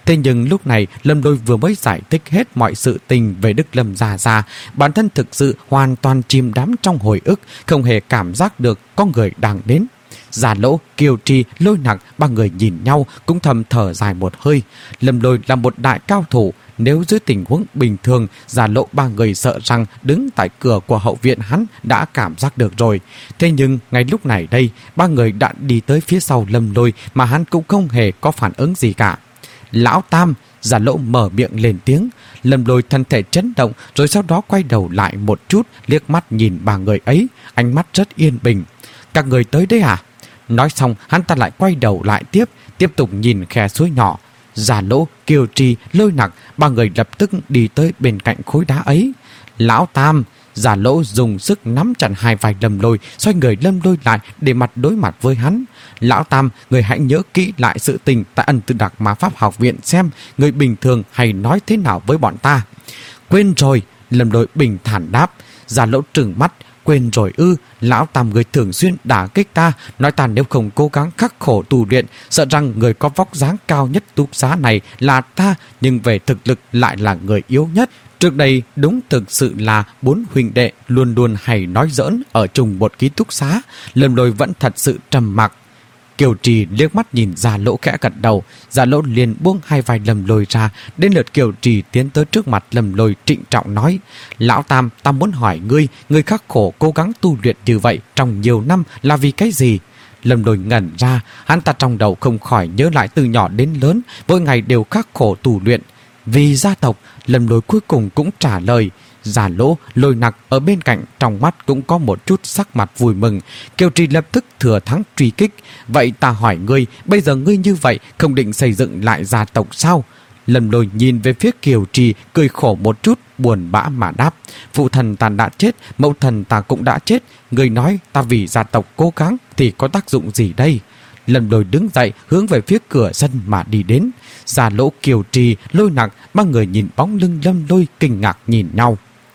Thế nhưng lúc này Lâm Lôi vừa mới giải thích hết mọi sự tình về Đức Lâm Gia Gia, bản thân thực sự hoàn toàn chìm đắm trong hồi ức, không hề cảm giác được có người đang đến. Già Lỗ, Kiều Trì, Lôi Nặc ba người nhìn nhau cũng thầm thở dài một hơi. Lâm Lôi là một đại cao thủ, nếu dưới tình huống bình thường, Già Lỗ ba người sợ rằng đứng tại cửa của hậu viện hắn đã cảm giác được rồi. Thế nhưng ngay lúc này đây, ba người đã đi tới phía sau Lâm Lôi mà hắn cũng không hề có phản ứng gì cả. Lão Tam, Già Lỗ mở miệng lên tiếng. Lâm Lôi thân thể chấn động, rồi sau đó quay đầu lại một chút, liếc mắt nhìn ba người ấy, ánh mắt rất yên bình. Các người tới đấy à? Nói xong hắn ta lại quay đầu lại tiếp, tiếp tục nhìn khe suối nhỏ. Già Lỗ, Kiều Trì, Lôi Nặc ba người lập tức đi tới bên cạnh khối đá ấy. Lão Tam, Già Lỗ dùng sức nắm chặt hai vai Lâm Lôi, xoay người Lâm Lôi lại để mặt đối mặt với hắn. Lão Tam, người hãy nhớ kỹ lại sự tình tại Ân Tư Đặc Ma Pháp Học Viện xem người bình thường hay nói thế nào với bọn ta. Quên rồi, Lâm Lôi bình thản đáp. Già Lỗ trừng mắt. Quên rồi ư? Lão Tam người thường xuyên đả kích ta, nói ta nếu không cố gắng khắc khổ tu luyện, sợ rằng người có vóc dáng cao nhất túc xá này là ta, nhưng về thực lực lại là người yếu nhất. Trước đây đúng thực sự là bốn huynh đệ luôn luôn hay nói giỡn ở chung một ký túc xá. Lâm Lôi vẫn thật sự trầm mặc. Kiều Trì liếc mắt nhìn Già Lỗ khẽ gật đầu. Già Lỗ liền buông hai vai Lâm Lôi ra. Đến lượt Kiều Trì tiến tới trước mặt Lâm Lôi trịnh trọng nói: Lão Tam, ta muốn hỏi ngươi, ngươi khắc khổ cố gắng tu luyện như vậy trong nhiều năm là vì cái gì? Lâm Lôi ngẩn ra, hắn ta trong đầu không khỏi nhớ lại từ nhỏ đến lớn, mỗi ngày đều khắc khổ tu luyện. Vì gia tộc. Lâm Lôi cuối cùng cũng trả lời. Già Lỗ, Lôi Nặc ở bên cạnh trong mắt cũng có một chút sắc mặt vui mừng. Kiều Trì lập tức thừa thắng truy kích. Vậy ta hỏi ngươi, bây giờ ngươi như vậy không định xây dựng lại gia tộc sao? Lâm Lôi nhìn về phía Kiều Trì, cười khổ một chút, buồn bã mà đáp: Phụ thần ta đã chết, mẫu thần ta cũng đã chết, ngươi nói ta vì gia tộc cố gắng thì có tác dụng gì đây? Lâm Lôi đứng dậy hướng về phía cửa sân mà đi đến. Già Lỗ, Kiều Trì, Lôi Nặc ba người nhìn bóng lưng Lâm Lôi kinh ngạc nhìn nhau.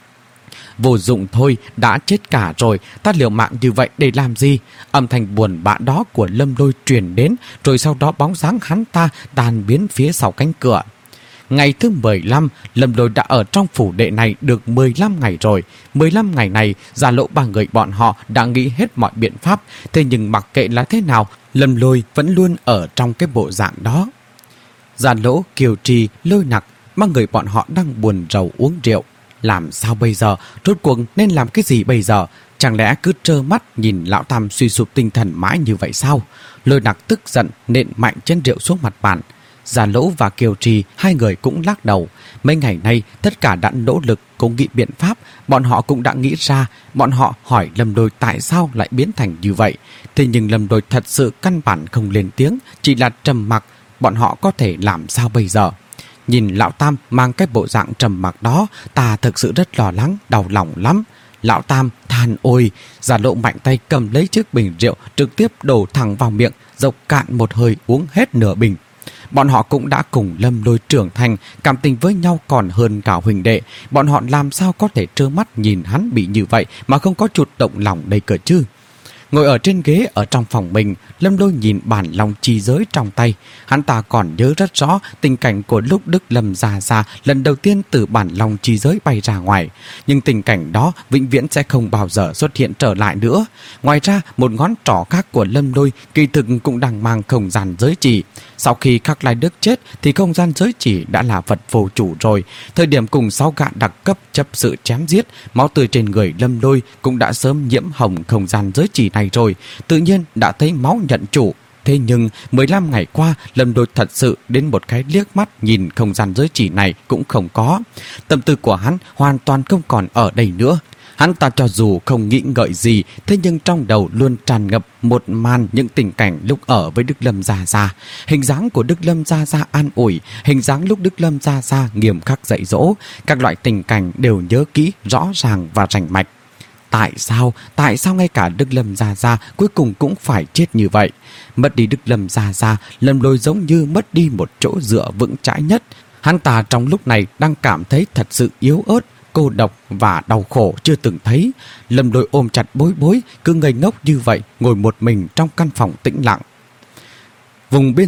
Vô dụng thôi, đã chết cả rồi, ta liều mạng như vậy để làm gì? Âm thanh buồn bã đó của Lâm Lôi truyền đến, rồi sau đó bóng dáng hắn ta tan biến phía sau cánh cửa. Ngày thứ mười lăm, Lâm Lôi đã ở trong phủ đệ này được mười lăm ngày rồi. mười lăm ngày này, Già Lỗ ba người bọn họ đã nghĩ hết mọi biện pháp. Thế nhưng mặc kệ là thế nào, Lâm Lôi vẫn luôn ở trong cái bộ dạng đó. Già Lỗ, Kiều Trì, Lôi Nặc ba người bọn họ đang buồn rầu uống rượu. Làm sao bây giờ? Rốt cuộc nên làm cái gì bây giờ? Chẳng lẽ cứ trơ mắt nhìn Lão Tam suy sụp tinh thần mãi như vậy sao? Lôi Nặc tức giận nện mạnh chén rượu xuống mặt bàn. Già Lỗ và Kiều Trì hai người cũng lắc đầu. Mấy ngày nay tất cả đã nỗ lực cố nghĩ biện pháp. Bọn họ cũng đã nghĩ ra. Bọn họ hỏi Lâm Lôi tại sao lại biến thành như vậy. Thế nhưng Lâm Lôi thật sự căn bản không lên tiếng, chỉ là trầm mặc. Bọn họ có thể làm sao bây giờ? Nhìn Lão Tam mang cái bộ dạng trầm mặc đó, ta thực sự rất lo lắng, đau lòng lắm. Lão Tam than ôi. Già Lỗ mạnh tay cầm lấy chiếc bình rượu, trực tiếp đổ thẳng vào miệng, dốc cạn một hơi uống hết nửa bình. Bọn họ cũng đã cùng Lâm Lôi trưởng thành, cảm tình với nhau còn hơn cả huynh đệ. Bọn họ làm sao có thể trơ mắt nhìn hắn bị như vậy mà không có chút động lòng đây cơ chứ? Ngồi ở trên ghế ở trong phòng mình, Lâm Lôi nhìn bản long chi giới trong tay. Hắn ta còn nhớ rất rõ tình cảnh của lúc Đức Lâm Gia Gia lần đầu tiên từ bản long chi giới bay ra ngoài. Nhưng tình cảnh đó vĩnh viễn sẽ không bao giờ xuất hiện trở lại nữa. Ngoài ra, một ngón trỏ khác của Lâm Lôi kỳ thực cũng đang mang không gian giới chỉ. Sau khi Khắc Lai Đức chết thì không gian giới chỉ đã là vật vô chủ rồi. Thời điểm cùng sáu gã đặc cấp chấp sự chém giết, máu tươi trên người Lâm Lôi cũng đã sớm nhiễm hồng không gian giới chỉ này rồi, tự nhiên đã thấy máu nhận chủ. Thế nhưng mười lăm ngày qua, Lâm Lôi thật sự đến một cái liếc mắt nhìn không gian giới chỉ này cũng không có. Tâm tư của hắn hoàn toàn không còn ở đây nữa. Hắn ta cho dù không nghĩ ngợi gì, thế nhưng trong đầu luôn tràn ngập một màn những tình cảnh lúc ở với Đức Lâm Gia Gia. Hình dáng của Đức Lâm Gia Gia an ủi, hình dáng lúc Đức Lâm Gia Gia nghiêm khắc dạy dỗ, các loại tình cảnh đều nhớ kỹ, rõ ràng và rành mạch. Tại sao, tại sao ngay cả Đức Lâm Gia Gia cuối cùng cũng phải chết như vậy? Mất đi Đức Lâm Gia Gia, Lâm Lôi giống như mất đi một chỗ dựa vững chãi nhất. Hắn ta trong lúc này đang cảm thấy thật sự yếu ớt, cô độc và đau khổ chưa từng thấy. Lâm Lôi ôm chặt Bối Bối, cứ ngây ngốc như vậy, ngồi một mình trong căn phòng tĩnh lặng. Vùng biên giới,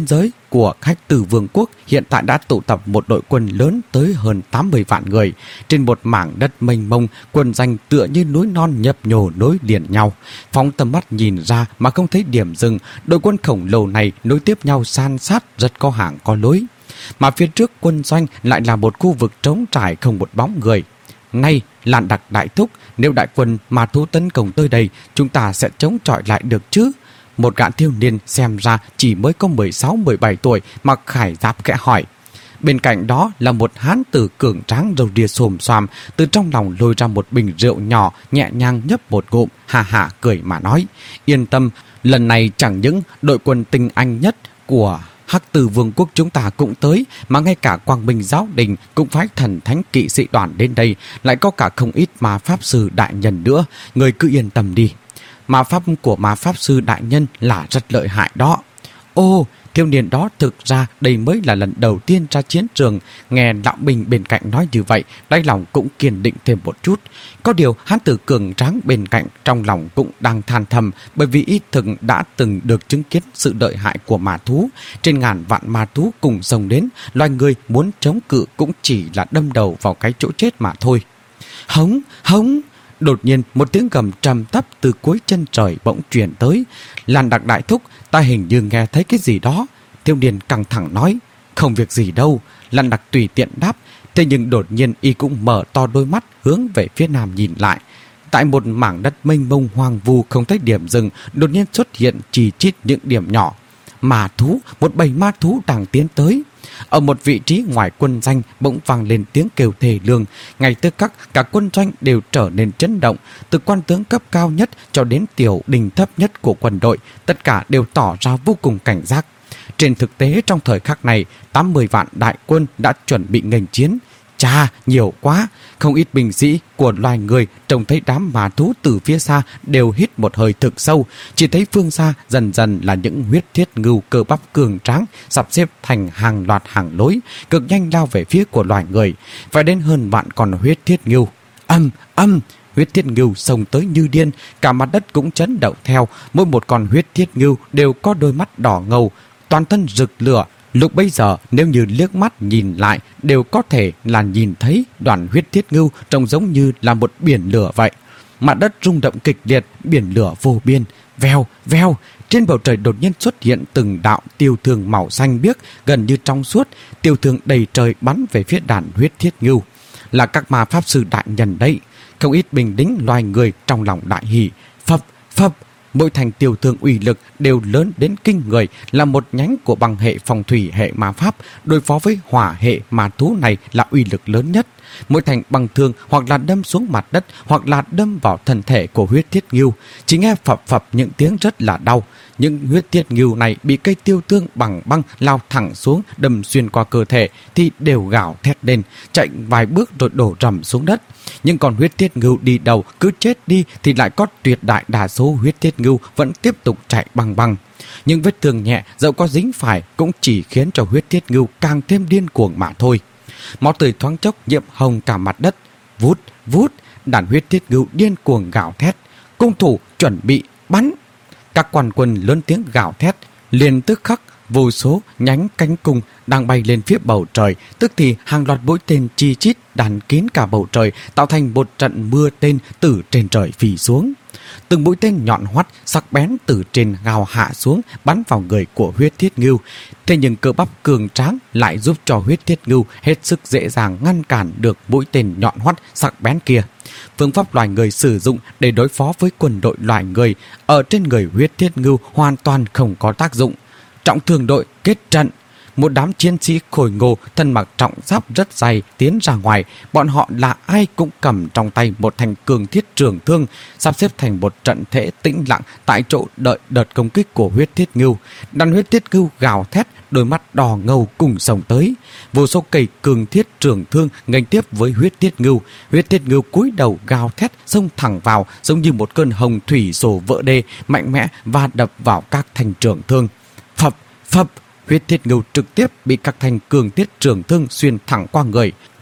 của Hắc Tử Vương quốc hiện tại đã tụ tập một đội quân lớn tới hơn tám mươi vạn người. Trên một mảng đất mênh mông, quân danh tựa như núi non nhấp nhô nối liền nhau. Phóng tầm mắt nhìn ra mà không thấy điểm dừng, đội quân khổng lồ này nối tiếp nhau san sát, rất có hàng có lối. Mà phía trước quân doanh lại là một khu vực trống trải không một bóng người. Nay, Lan Đặc đại thúc, nếu đại quân ma thú tấn công tới đây, chúng ta sẽ chống chọi lại được chứ? Một gã thiếu niên xem ra chỉ mới có mười sáu mười bảy tuổi mặc khải giáp kẽ hỏi. Bên cạnh đó là một hán tử cường tráng râu ria xồm xoàm, từ trong lòng lôi ra một bình rượu nhỏ, nhẹ nhàng nhấp một ngụm, hà hà cười mà nói: Yên tâm, lần này chẳng những đội quân tinh anh nhất của Hắc Tử Vương quốc chúng ta cũng tới, mà ngay cả Quang Minh giáo đình cũng phái thần thánh kỵ sĩ đoàn đến đây, lại có cả không ít ma pháp sư đại nhân nữa, người cứ yên tâm đi. Ma pháp của ma pháp sư đại nhân là rất lợi hại đó. Ô, thiếu niên đó thực ra đây mới là lần đầu tiên ra chiến trường. Nghe lão binh bên cạnh nói như vậy, đáy lòng cũng kiên định thêm một chút. Có điều hán tử cường tráng bên cạnh trong lòng cũng đang than thầm, bởi vì ít thực đã từng được chứng kiến sự lợi hại của ma thú. Trên ngàn vạn ma thú cùng xông đến, loài người muốn chống cự cũng chỉ là đâm đầu vào cái chỗ chết mà thôi. Hống, hống! Đột nhiên một tiếng gầm trầm thấp từ cuối chân trời bỗng truyền tới. Lan Đặc đại thúc, ta hình như nghe thấy cái gì đó. Thiếu niên căng thẳng nói. Không việc gì đâu. Lan Đặc tùy tiện đáp. Thế nhưng đột nhiên y cũng mở to đôi mắt hướng về phía nam nhìn lại. Tại một mảng đất mênh mông hoang vu không thấy điểm dừng, đột nhiên xuất hiện chỉ chít những điểm nhỏ. Ma thú, một bầy ma thú đang tiến tới. Ở một vị trí ngoài quân danh bỗng vang lên tiếng kêu thê lương. Ngay tức khắc cả quân doanh đều trở nên chấn động. Từ quan tướng cấp cao nhất cho đến tiểu đình thấp nhất của quân đội, tất cả đều tỏ ra vô cùng cảnh giác. Trên thực tế trong thời khắc này, tám mươi vạn đại quân đã chuẩn bị nghênh chiến. Chà, nhiều quá! Không ít binh sĩ của loài người trông thấy đám ma thú từ phía xa đều hít một hơi thực sâu. Chỉ thấy phương xa dần dần là những huyết thiết ngưu cơ bắp cường tráng sắp xếp thành hàng loạt hàng lối, cực nhanh lao về phía của loài người. Phải đến hơn vạn con huyết thiết ngưu. Âm, âm! Huyết thiết ngưu xông tới như điên, cả mặt đất cũng chấn động theo. Mỗi một con huyết thiết ngưu đều có đôi mắt đỏ ngầu, toàn thân rực lửa. Lúc bây giờ nếu như liếc mắt nhìn lại đều có thể là nhìn thấy đoàn huyết thiết ngưu trông giống như là một biển lửa vậy. Mặt đất rung động kịch liệt, biển lửa vô biên. Vèo, vèo, trên bầu trời đột nhiên xuất hiện từng đạo tiêu thương màu xanh biếc gần như trong suốt. Tiêu thương đầy trời bắn về phía đàn huyết thiết ngưu. Là các ma pháp sư đại nhân đấy. Không ít binh lính loài người trong lòng đại hỉ. Phập, phập. Mỗi thành tiêu thương uy lực đều lớn đến kinh người, là một nhánh của băng hệ phong thủy hệ ma pháp. Đối phó với hỏa hệ ma thú này là uy lực lớn nhất. Mỗi thành băng thương hoặc là đâm xuống mặt đất hoặc là đâm vào thân thể của huyết thiết ngưu. Chỉ nghe phập phập những tiếng rất là đau. Những huyết thiết ngưu này bị cây tiêu thương bằng băng lao thẳng xuống, đâm xuyên qua cơ thể thì đều gào thét lên, chạy vài bước rồi đổ rầm xuống đất. Nhưng còn huyết thiết ngưu đi đầu cứ chết đi thì lại có tuyệt đại đa số huyết thiết ngưu vẫn tiếp tục chạy băng băng. Nhưng vết thương nhẹ dẫu có dính phải cũng chỉ khiến cho huyết thiết ngưu càng thêm điên cuồng mà thôi. Máu tươi thoáng chốc nhiễm hồng cả mặt đất. Vút, vút, đàn huyết thiết ngưu điên cuồng gào thét. Cung thủ chuẩn bị bắn. Các quan quân lớn tiếng gào thét. Liền tức khắc vô số nhánh cánh cung đang bay lên phía bầu trời, tức thì hàng loạt mũi tên chi chít đàn kín cả bầu trời, tạo thành một trận mưa tên từ trên trời phì xuống. Từng mũi tên nhọn hoắt sắc bén từ trên gào hạ xuống, bắn vào người của huyết thiết ngưu. Thế nhưng cơ bắp cường tráng lại giúp cho huyết thiết ngưu hết sức dễ dàng ngăn cản được mũi tên nhọn hoắt sắc bén kia. Phương pháp loài người sử dụng để đối phó với quân đội loài người ở trên người huyết thiết ngưu hoàn toàn không có tác dụng. Trọng thương đội kết trận. Một đám chiến sĩ khôi ngô thân mặc trọng giáp rất dày tiến ra ngoài. Bọn họ là ai cũng cầm trong tay một thanh cường thiết trường thương, sắp xếp thành một trận thể tĩnh lặng tại chỗ đợi đợt công kích của huyết thiết ngưu. Đàn huyết thiết ngưu gào thét, đôi mắt đỏ ngầu cùng sông tới. Vô số cây cường thiết trường thương nghênh tiếp với huyết thiết ngưu. Huyết thiết ngưu cúi đầu gào thét xông thẳng vào, giống như một cơn hồng thủy sổ vỡ đê, mạnh mẽ và đập vào các thanh trường thương. Phập, phập. Huyết thiết ngưu trực tiếp bị các thanh cường thiết trường thương xuyên thẳng qua người.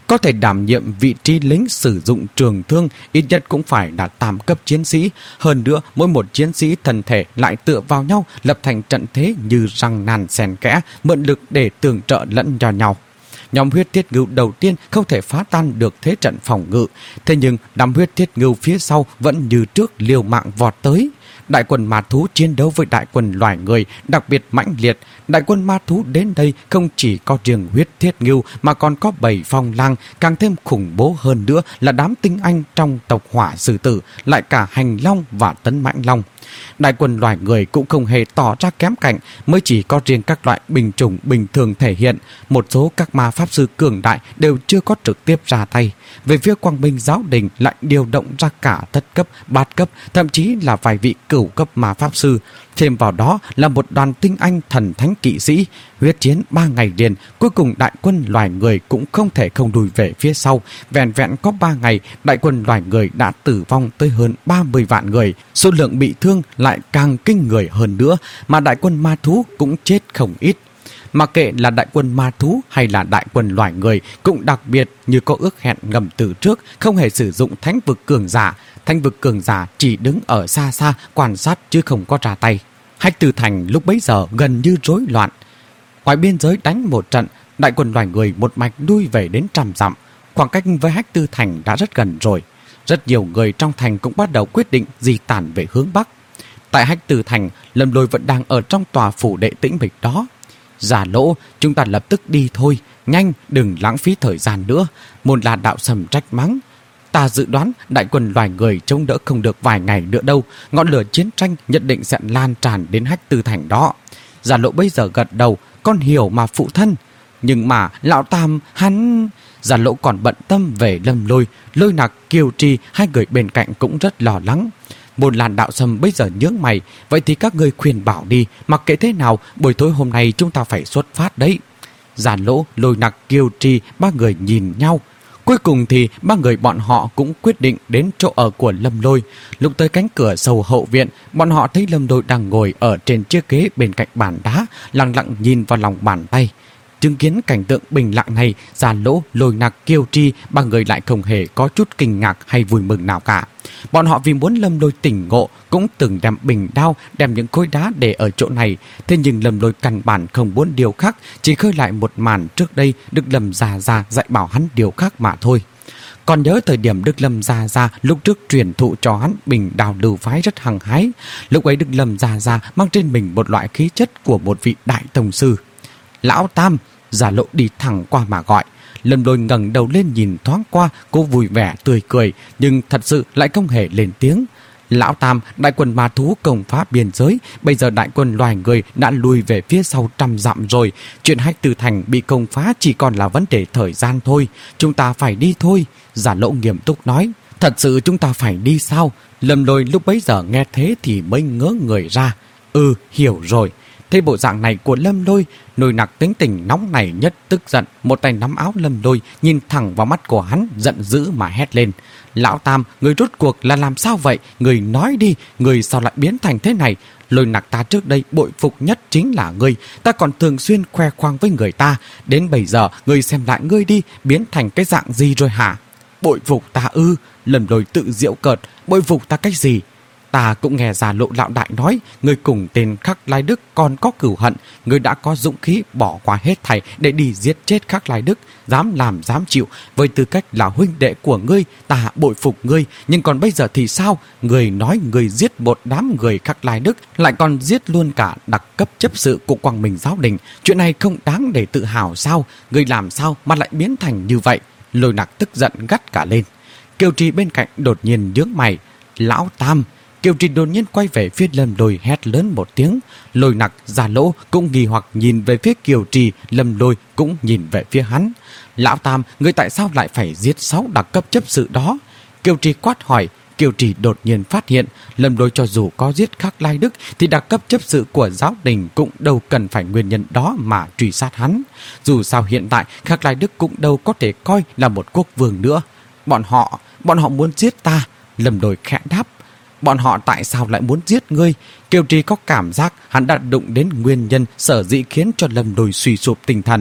Có thể đảm nhiệm vị trí lính sử dụng trường thương ít nhất cũng phải là tam cấp chiến sĩ. Hơn nữa, mỗi một chiến sĩ thân thể lại tựa vào nhau, lập thành trận thế như răng nàn xen kẽ, mượn lực để tường trợ lẫn cho nhau. Nhóm huyết thiết ngưu đầu tiên không thể phá tan được thế trận phòng ngự, thế nhưng đám huyết thiết ngưu phía sau vẫn như trước liều mạng vọt tới. Đại quân ma thú chiến đấu với đại quân loài người đặc biệt mãnh liệt. Đại quân ma thú đến đây không chỉ có riêng huyết thiết ngưu mà còn có bảy phong lang, càng thêm khủng bố hơn nữa là đám tinh anh trong tộc hỏa sử tử, lại cả hành long và tấn mãnh long. Đại quân loài người cũng không hề tỏ ra kém cạnh, mới chỉ có riêng các loại binh chủng bình thường thể hiện. Một số các ma pháp sư cường đại đều chưa có trực tiếp ra tay. Về phía Quang Minh giáo đình lại điều động ra cả thất cấp, bát cấp, thậm chí là vài vị cửu cấp ma pháp sư. Thêm vào đó là một đoàn tinh anh thần thánh kỵ sĩ. Huyết chiến ba ngày liền, cuối cùng đại quân loài người cũng không thể không lùi về phía sau. Vẹn vẹn có ba ngày, đại quân loài người đã tử vong tới hơn ba mươi vạn người. Số lượng bị thương lại càng kinh người hơn nữa, mà đại quân ma thú cũng chết không ít. Mà kệ là đại quân ma thú hay là đại quân loài người cũng đặc biệt như có ước hẹn ngầm từ trước, không hề sử dụng thánh vực cường giả. Thánh vực cường giả chỉ đứng ở xa xa quan sát chứ không có ra tay. Hách Tư Thành lúc bấy giờ gần như rối loạn. Ngoài biên giới đánh một trận, đại quân loài người một mạch lui về đến trăm dặm. Khoảng cách với Hách Tư Thành đã rất gần rồi. Rất nhiều người trong thành cũng bắt đầu quyết định di tản về hướng Bắc. Tại Hách Tư Thành, Lâm Lôi vẫn đang ở trong tòa phủ đệ tĩnh mịch đó. Giả Lỗ, chúng ta lập tức đi thôi, nhanh, đừng lãng phí thời gian nữa. Môn La đạo sầm trách mắng. Ta dự đoán đại quân loài người chống đỡ không được vài ngày nữa đâu, ngọn lửa chiến tranh nhất định sẽ lan tràn đến Hách Tư Thành đó. Giả Lộ bây giờ gật đầu, con hiểu mà phụ thân. Nhưng mà lão Tam hắn... Giả Lộ còn bận tâm về Lâm Lôi, Lôi Nặc, Kiều Trì, hai người bên cạnh cũng rất lo lắng. Môn Lan đạo sâm bây giờ nhướng mày, vậy thì các ngươi khuyên bảo đi, mặc kệ thế nào, buổi tối hôm nay chúng ta phải xuất phát đấy. Giả Lỗ, Lôi Nặc, Kiều Trì, ba người nhìn nhau. Cuối cùng thì ba người bọn họ cũng quyết định đến chỗ ở của Lâm Lôi. Lúc tới cánh cửa sâu hậu viện, bọn họ thấy Lâm Lôi đang ngồi ở trên chiếc ghế bên cạnh bàn đá, lặng lặng nhìn vào lòng bàn tay. Chứng kiến cảnh tượng bình lặng này, Giả Lỗ, Lôi Nặc, Kiều Tri, ba người lại không hề có chút kinh ngạc hay vui mừng nào cả. Bọn họ vì muốn Lâm Lôi tỉnh ngộ cũng từng đem bình đao, đem những khối đá để ở chỗ này. Thế nhưng Lâm Lôi căn bản không muốn điều khác, chỉ khơi lại một màn trước đây Đức Lâm già già dạy bảo hắn điều khác mà thôi. Còn nhớ thời điểm Đức Lâm già già lúc trước truyền thụ cho hắn bình đao lưu phái rất hăng hái. Lúc ấy Đức Lâm già già mang trên mình một loại khí chất của một vị đại tông sư. Lão Tam, Giả Lộ đi thẳng qua mà gọi. Lâm Lôi ngẩng đầu lên nhìn thoáng qua, cô vui vẻ tươi cười, nhưng thật sự lại không hề lên tiếng. Lão Tam, đại quân ma thú công phá biên giới, bây giờ đại quân loài người đã lùi về phía sau trăm dặm rồi. Chuyện Hách Tư Thành bị công phá chỉ còn là vấn đề thời gian thôi. Chúng ta phải đi thôi. Giả Lộ nghiêm túc nói. Thật sự chúng ta phải đi sao? Lâm Lôi lúc bấy giờ nghe thế thì mới ngớ người ra. Ừ, hiểu rồi. Thế bộ dạng này của Lâm Lôi, Lôi Nặc tính tình nóng này nhất tức giận, một tay nắm áo Lâm Lôi, nhìn thẳng vào mắt của hắn, giận dữ mà hét lên. Lão Tam, người rốt cuộc là làm sao vậy? Người nói đi, người sao lại biến thành thế này? Lôi Nặc ta trước đây bội phục nhất chính là ngươi, ta còn thường xuyên khoe khoang với người ta. Đến bây giờ, người xem lại ngươi đi, biến thành cái dạng gì rồi hả? Bội phục ta ư? Lâm Lôi tự giễu cợt, bội phục ta cái gì? Ta cũng nghe Giả Lộ lão đại nói, người cùng tên Khắc Lai Đức còn có cửu hận, người đã có dũng khí bỏ qua hết thảy để đi giết chết Khắc Lai Đức, dám làm dám chịu. Với tư cách là huynh đệ của ngươi, ta bội phục ngươi, nhưng còn bây giờ thì sao? Người nói người giết một đám người Khắc Lai Đức, lại còn giết luôn cả đặc cấp chấp sự của Quang Minh giáo đình. Chuyện này không đáng để tự hào sao? Người làm sao mà lại biến thành như vậy? Lôi Nặc tức giận gắt cả lên. Kiều Trì bên cạnh đột nhiên nhướng mày. Lão Tam. Kiều Trì đột nhiên quay về phía Lâm Lôi hét lớn một tiếng. Lôi Nặc, Giả Lỗ cũng nghi hoặc nhìn về phía Kiều Trì, Lâm Lôi cũng nhìn về phía hắn. Lão Tam, người tại sao lại phải giết sáu đặc cấp chấp sự đó? Kiều Trì quát hỏi. Kiều Trì đột nhiên phát hiện Lâm Lôi cho dù có giết Khắc Lai Đức thì đặc cấp chấp sự của giáo đình cũng đâu cần phải nguyên nhân đó mà truy sát hắn. Dù sao hiện tại Khắc Lai Đức cũng đâu có thể coi là một quốc vương nữa. Bọn họ, bọn họ muốn giết ta. Lâm Lôi khẽ đáp. Bọn họ tại sao lại muốn giết ngươi? Kiều Trì có cảm giác hắn đã đụng đến nguyên nhân sở dĩ khiến cho Lâm Lôi suy sụp tinh thần.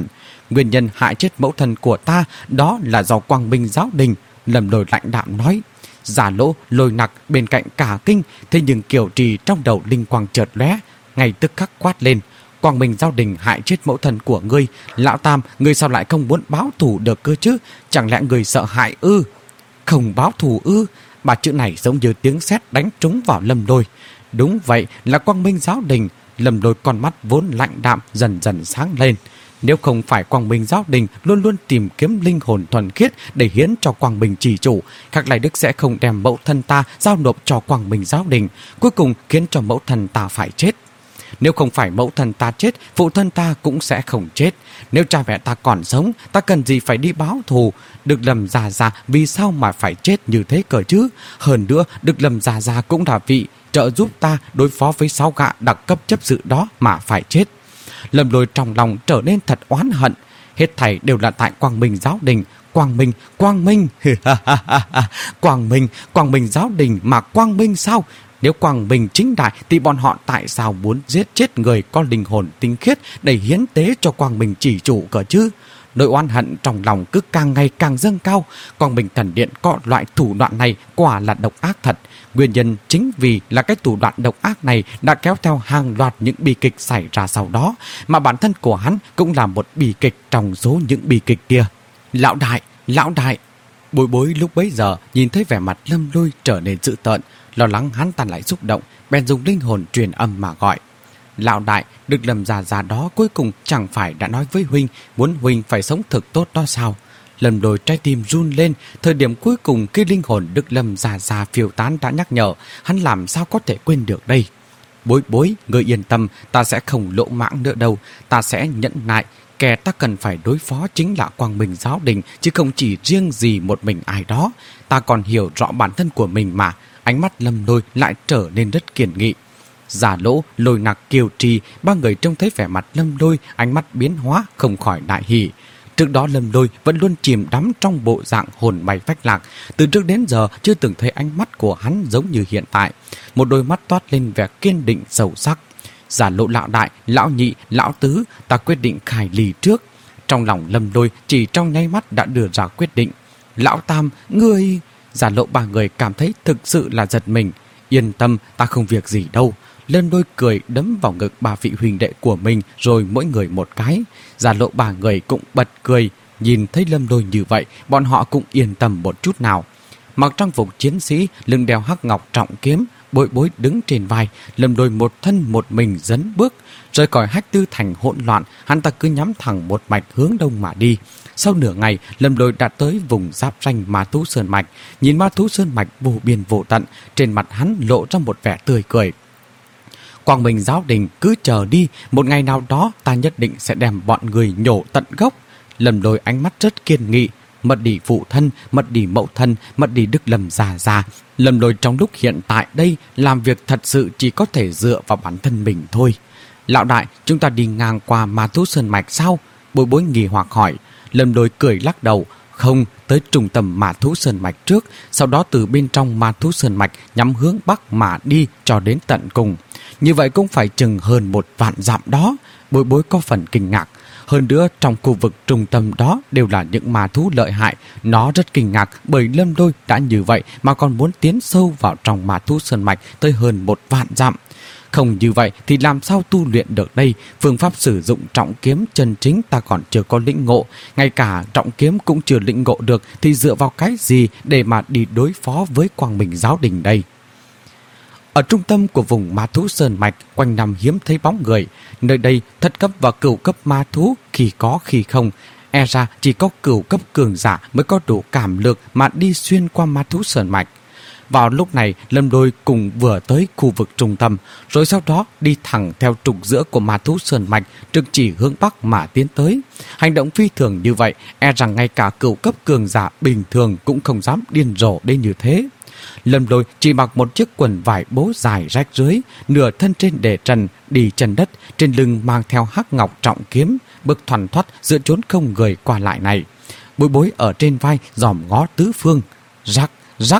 Nguyên nhân hại chết mẫu thân của ta đó là do Quang Minh giáo đình. Lâm Lôi lạnh đạm nói. Giả Lỗ, Lôi Nặc bên cạnh cả kinh, thế nhưng Kiều Trì trong đầu linh quang chợt lóe, ngay tức khắc quát lên. Quang Minh giáo đình hại chết mẫu thân của ngươi. Lão Tam, ngươi sao lại không muốn báo thù được cơ chứ? Chẳng lẽ ngươi sợ hại ư? Không báo thù ư? Ba chữ này giống như tiếng sét đánh trúng vào Lâm Lôi. Đúng vậy, là Quang Minh giáo đình. Lâm Lôi con mắt vốn lạnh đạm dần dần sáng lên. Nếu không phải Quang Minh giáo đình luôn luôn tìm kiếm linh hồn thuần khiết để hiến cho Quang Minh chỉ chủ, Khắc Lai Đức sẽ không đem mẫu thân ta giao nộp cho Quang Minh giáo đình, cuối cùng khiến cho mẫu thân ta phải chết. Nếu không phải mẫu thân ta chết, phụ thân ta cũng sẽ không chết. Nếu cha mẹ ta còn sống, ta cần gì phải đi báo thù? Đức Lâm già già vì sao mà phải chết như thế cơ chứ? Hơn nữa, Đức Lâm già già cũng là vị trợ giúp ta đối phó với sáu gã đặc cấp chấp sự đó mà phải chết. Lâm Lôi trong lòng trở nên thật oán hận. Hết thảy đều là tại Quang Minh giáo đình. Quang Minh, Quang Minh, Quang Minh, Quang Minh giáo đình mà Quang Minh sao? Nếu Quang Minh chính đại thì bọn họ tại sao muốn giết chết người có linh hồn tinh khiết để hiến tế cho Quang Minh chỉ chủ cơ chứ? Nỗi oán hận trong lòng cứ càng ngày càng dâng cao. Quang Minh thần điện có loại thủ đoạn này quả là độc ác thật. Nguyên nhân chính vì là cái thủ đoạn độc ác này đã kéo theo hàng loạt những bi kịch xảy ra sau đó, mà bản thân của hắn cũng là một bi kịch trong số những bi kịch kia. Lão đại, lão đại! Bối Bối lúc bấy giờ nhìn thấy vẻ mặt Lâm Lôi trở nên dữ tợn, lo lắng hắn ta lại xúc động, bèn dùng linh hồn truyền âm mà gọi. Lão đại, Đức Lâm già già đó cuối cùng chẳng phải đã nói với huynh muốn huynh phải sống thực tốt đó sao? Lâm Lôi trái tim run lên. Thời điểm cuối cùng khi linh hồn Đức Lâm già già phiêu tán đã nhắc nhở, hắn làm sao có thể quên được đây? Bối Bối, ngươi yên tâm, ta sẽ không lỗ mãng nữa đâu. Ta sẽ nhẫn nại. Kẻ ta cần phải đối phó chính là Quang Minh giáo đình, chứ không chỉ riêng gì một mình ai đó. Ta còn hiểu rõ bản thân của mình mà. Ánh mắt Lâm Lôi lại trở nên rất kiên nghị. Giả Lỗ, Lôi Nặc, Kiều Trì, ba người trông thấy vẻ mặt Lâm Lôi, ánh mắt biến hóa không khỏi đại hỉ. Trước đó Lâm Lôi vẫn luôn chìm đắm trong bộ dạng hồn bay phách lạc. Từ trước đến giờ chưa từng thấy ánh mắt của hắn giống như hiện tại. Một đôi mắt toát lên vẻ kiên định sâu sắc. Giả Lỗ lão đại, lão nhị, lão tứ, ta quyết định khai lì trước. Trong lòng Lâm Lôi chỉ trong nháy mắt đã đưa ra quyết định. Lão Tam, ngươi... Giả Lộ ba người cảm thấy thực sự là giật mình. Yên tâm, ta không việc gì đâu. Lâm Lôi cười đấm vào ngực ba vị huynh đệ của mình, rồi mỗi người một cái. Giả Lộ ba người cũng bật cười. Nhìn thấy Lâm Lôi như vậy, bọn họ cũng yên tâm một chút nào. Mặc trang phục chiến sĩ, lưng đeo hắc ngọc trọng kiếm, Bối Bối đứng trên vai. Lâm Lôi một thân một mình dấn bước rời khỏi Hách Tư Thành hỗn loạn. Hắn ta cứ nhắm thẳng một mạch hướng đông mà đi. Sau nửa ngày, Lâm Lôi đã tới vùng giáp ranh Ma Thú Sơn Mạch. Nhìn Ma Thú Sơn Mạch vô biên vô tận, trên mặt hắn lộ ra một vẻ tươi cười. Quang Minh giáo đình cứ chờ đi, một ngày nào đó ta nhất định sẽ đem bọn người nhổ tận gốc. Lâm Lôi ánh mắt rất kiên nghị. Mất đi phụ thân, mất đi mẫu thân, mất đi Đức Lâm già già. Lâm Lôi trong lúc hiện tại đây làm việc thật sự chỉ có thể dựa vào bản thân mình thôi. Lão đại, chúng ta đi ngang qua Ma Thú Sơn Mạch sao? Bối Bối nghi hoặc hỏi. Lâm Lôi cười lắc đầu. Không, tới trung tâm Ma Thú Sơn Mạch trước, sau đó từ bên trong Ma Thú Sơn Mạch nhắm hướng bắc mà đi cho đến tận cùng. Như vậy cũng phải chừng hơn một vạn dặm đó. Bối Bối có phần kinh ngạc. Hơn nữa trong khu vực trung tâm đó đều là những ma thú lợi hại. Nó rất kinh ngạc bởi Lâm Lôi đã như vậy mà còn muốn tiến sâu vào trong Ma Thú Sơn Mạch tới hơn một vạn dặm. Không như vậy thì làm sao tu luyện được đây? Phương pháp sử dụng trọng kiếm chân chính ta còn chưa có lĩnh ngộ. Ngay cả trọng kiếm cũng chưa lĩnh ngộ được thì dựa vào cái gì để mà đi đối phó với Quang Minh giáo đình đây? Ở trung tâm của vùng Ma Thú Sơn Mạch, quanh năm hiếm thấy bóng người. Nơi đây thất cấp và cửu cấp ma thú khi có khi không. E ra chỉ có cửu cấp cường giả mới có đủ cảm lực mà đi xuyên qua Ma Thú Sơn Mạch. Vào lúc này, Lâm Lôi cùng vừa tới khu vực trung tâm, rồi sau đó đi thẳng theo trục giữa của Ma Thú Sơn Mạch, trực chỉ hướng bắc mà tiến tới. Hành động phi thường như vậy, e rằng ngay cả cửu cấp cường giả bình thường cũng không dám điên rồ đến như thế. Lâm Lôi chỉ mặc một chiếc quần vải bố dài rách rưới, nửa thân trên để trần, đi chân đất, trên lưng mang theo hắc ngọc trọng kiếm, bước thoăn thoắt giữa chốn không người qua lại này. Bối Bối ở trên vai dòm ngó tứ phương. Rắc, rắc,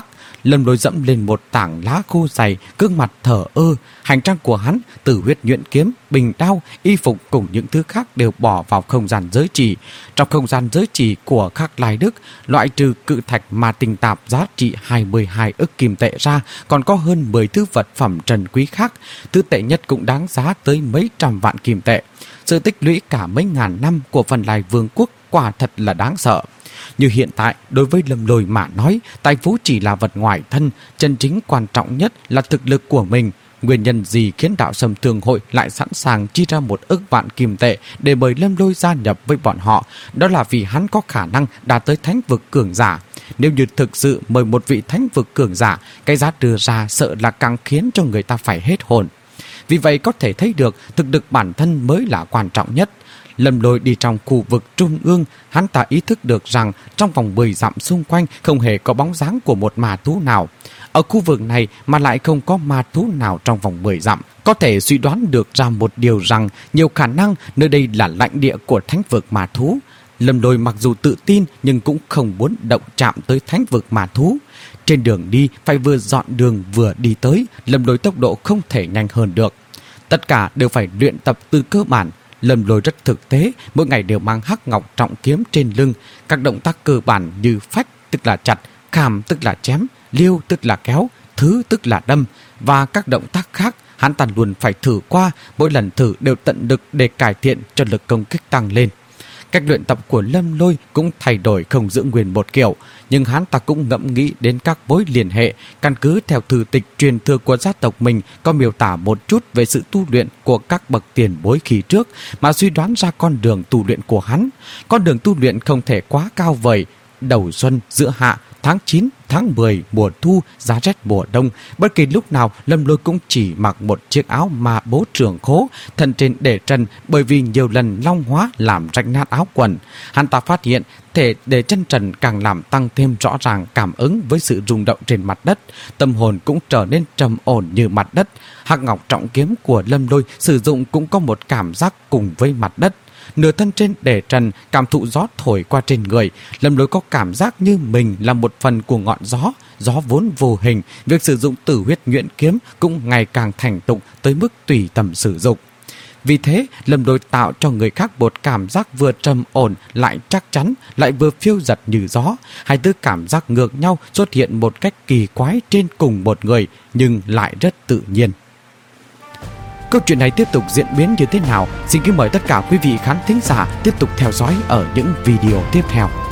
Lâm Lôi dẫm lên một tảng lá khô dày, gương mặt thở ơ. Hành trang của hắn, từ huyết nhuyễn kiếm, bình đao, y phục cùng những thứ khác đều bỏ vào không gian giới trì. Trong không gian giới trì của Khắc Lai Đức, loại trừ cự thạch mà tinh tạp giá trị hai mươi hai ức kim tệ ra, còn có hơn mười thứ vật phẩm trần quý khác. Thứ tệ nhất cũng đáng giá tới mấy trăm vạn kim tệ. Sự tích lũy cả mấy ngàn năm của Vân Lai Vương quốc quả thật là đáng sợ. Như hiện tại, đối với Lâm Lôi mà nói, tài phú chỉ là vật ngoài thân, chân chính quan trọng nhất là thực lực của mình. Nguyên nhân gì khiến Đạo Sâm Thương Hội lại sẵn sàng chi ra một ức vạn kim tệ để mời Lâm Lôi gia nhập với bọn họ? Đó là vì hắn có khả năng đạt tới thánh vực cường giả. Nếu như thực sự mời một vị thánh vực cường giả, cái giá đưa ra sợ là càng khiến cho người ta phải hết hồn. Vì vậy có thể thấy được thực lực bản thân mới là quan trọng nhất. Lâm Lôi đi trong khu vực trung ương, hắn ta ý thức được rằng trong vòng mười dặm xung quanh không hề có bóng dáng của một ma thú nào. Ở khu vực này mà lại không có ma thú nào trong vòng mười dặm, có thể suy đoán được ra một điều rằng nhiều khả năng nơi đây là lãnh địa của thánh vực ma thú. Lâm Lôi mặc dù tự tin nhưng cũng không muốn động chạm tới thánh vực ma thú. Trên đường đi phải vừa dọn đường vừa đi tới, Lâm Lôi tốc độ không thể nhanh hơn được. Tất cả đều phải luyện tập từ cơ bản. Lâm Lôi rất thực tế, mỗi ngày đều mang hắc ngọc trọng kiếm trên lưng. Các động tác cơ bản như phách tức là chặt, khảm tức là chém, liêu tức là kéo, thứ tức là đâm và các động tác khác hắn ta luôn phải thử qua, mỗi lần thử đều tận lực để cải thiện cho lực công kích tăng lên. Cách luyện tập của Lâm Lôi cũng thay đổi không giữ nguyên một kiểu, nhưng hắn ta cũng ngẫm nghĩ đến các mối liên hệ, căn cứ theo thư tịch truyền thừa của gia tộc mình có miêu tả một chút về sự tu luyện của các bậc tiền bối khi trước mà suy đoán ra con đường tu luyện của hắn. Con đường tu luyện không thể quá cao vời, đầu xuân, giữa hạ, tháng chín, tháng mười, mùa thu, giá rét mùa đông, bất kỳ lúc nào Lâm Lôi cũng chỉ mặc một chiếc áo mà bố trưởng khố, thân trên để trần bởi vì nhiều lần long hóa làm rách nát áo quần. Hắn ta phát hiện thể để chân trần càng làm tăng thêm rõ ràng cảm ứng với sự rung động trên mặt đất, tâm hồn cũng trở nên trầm ổn như mặt đất. Hắc ngọc trọng kiếm của Lâm Lôi sử dụng cũng có một cảm giác cùng với mặt đất. Nửa thân trên để trần, cảm thụ gió thổi qua trên người, Lâm Lôi có cảm giác như mình là một phần của ngọn gió, gió vốn vô hình. Việc sử dụng tử huyết nhuyễn kiếm cũng ngày càng thành thục tới mức tùy tầm sử dụng. Vì thế, Lâm Lôi tạo cho người khác một cảm giác vừa trầm ổn lại chắc chắn, lại vừa phiêu dật như gió. Hai thứ cảm giác ngược nhau xuất hiện một cách kỳ quái trên cùng một người, nhưng lại rất tự nhiên. Câu chuyện này tiếp tục diễn biến như thế nào? Xin kính mời tất cả quý vị khán thính giả tiếp tục theo dõi ở những video tiếp theo.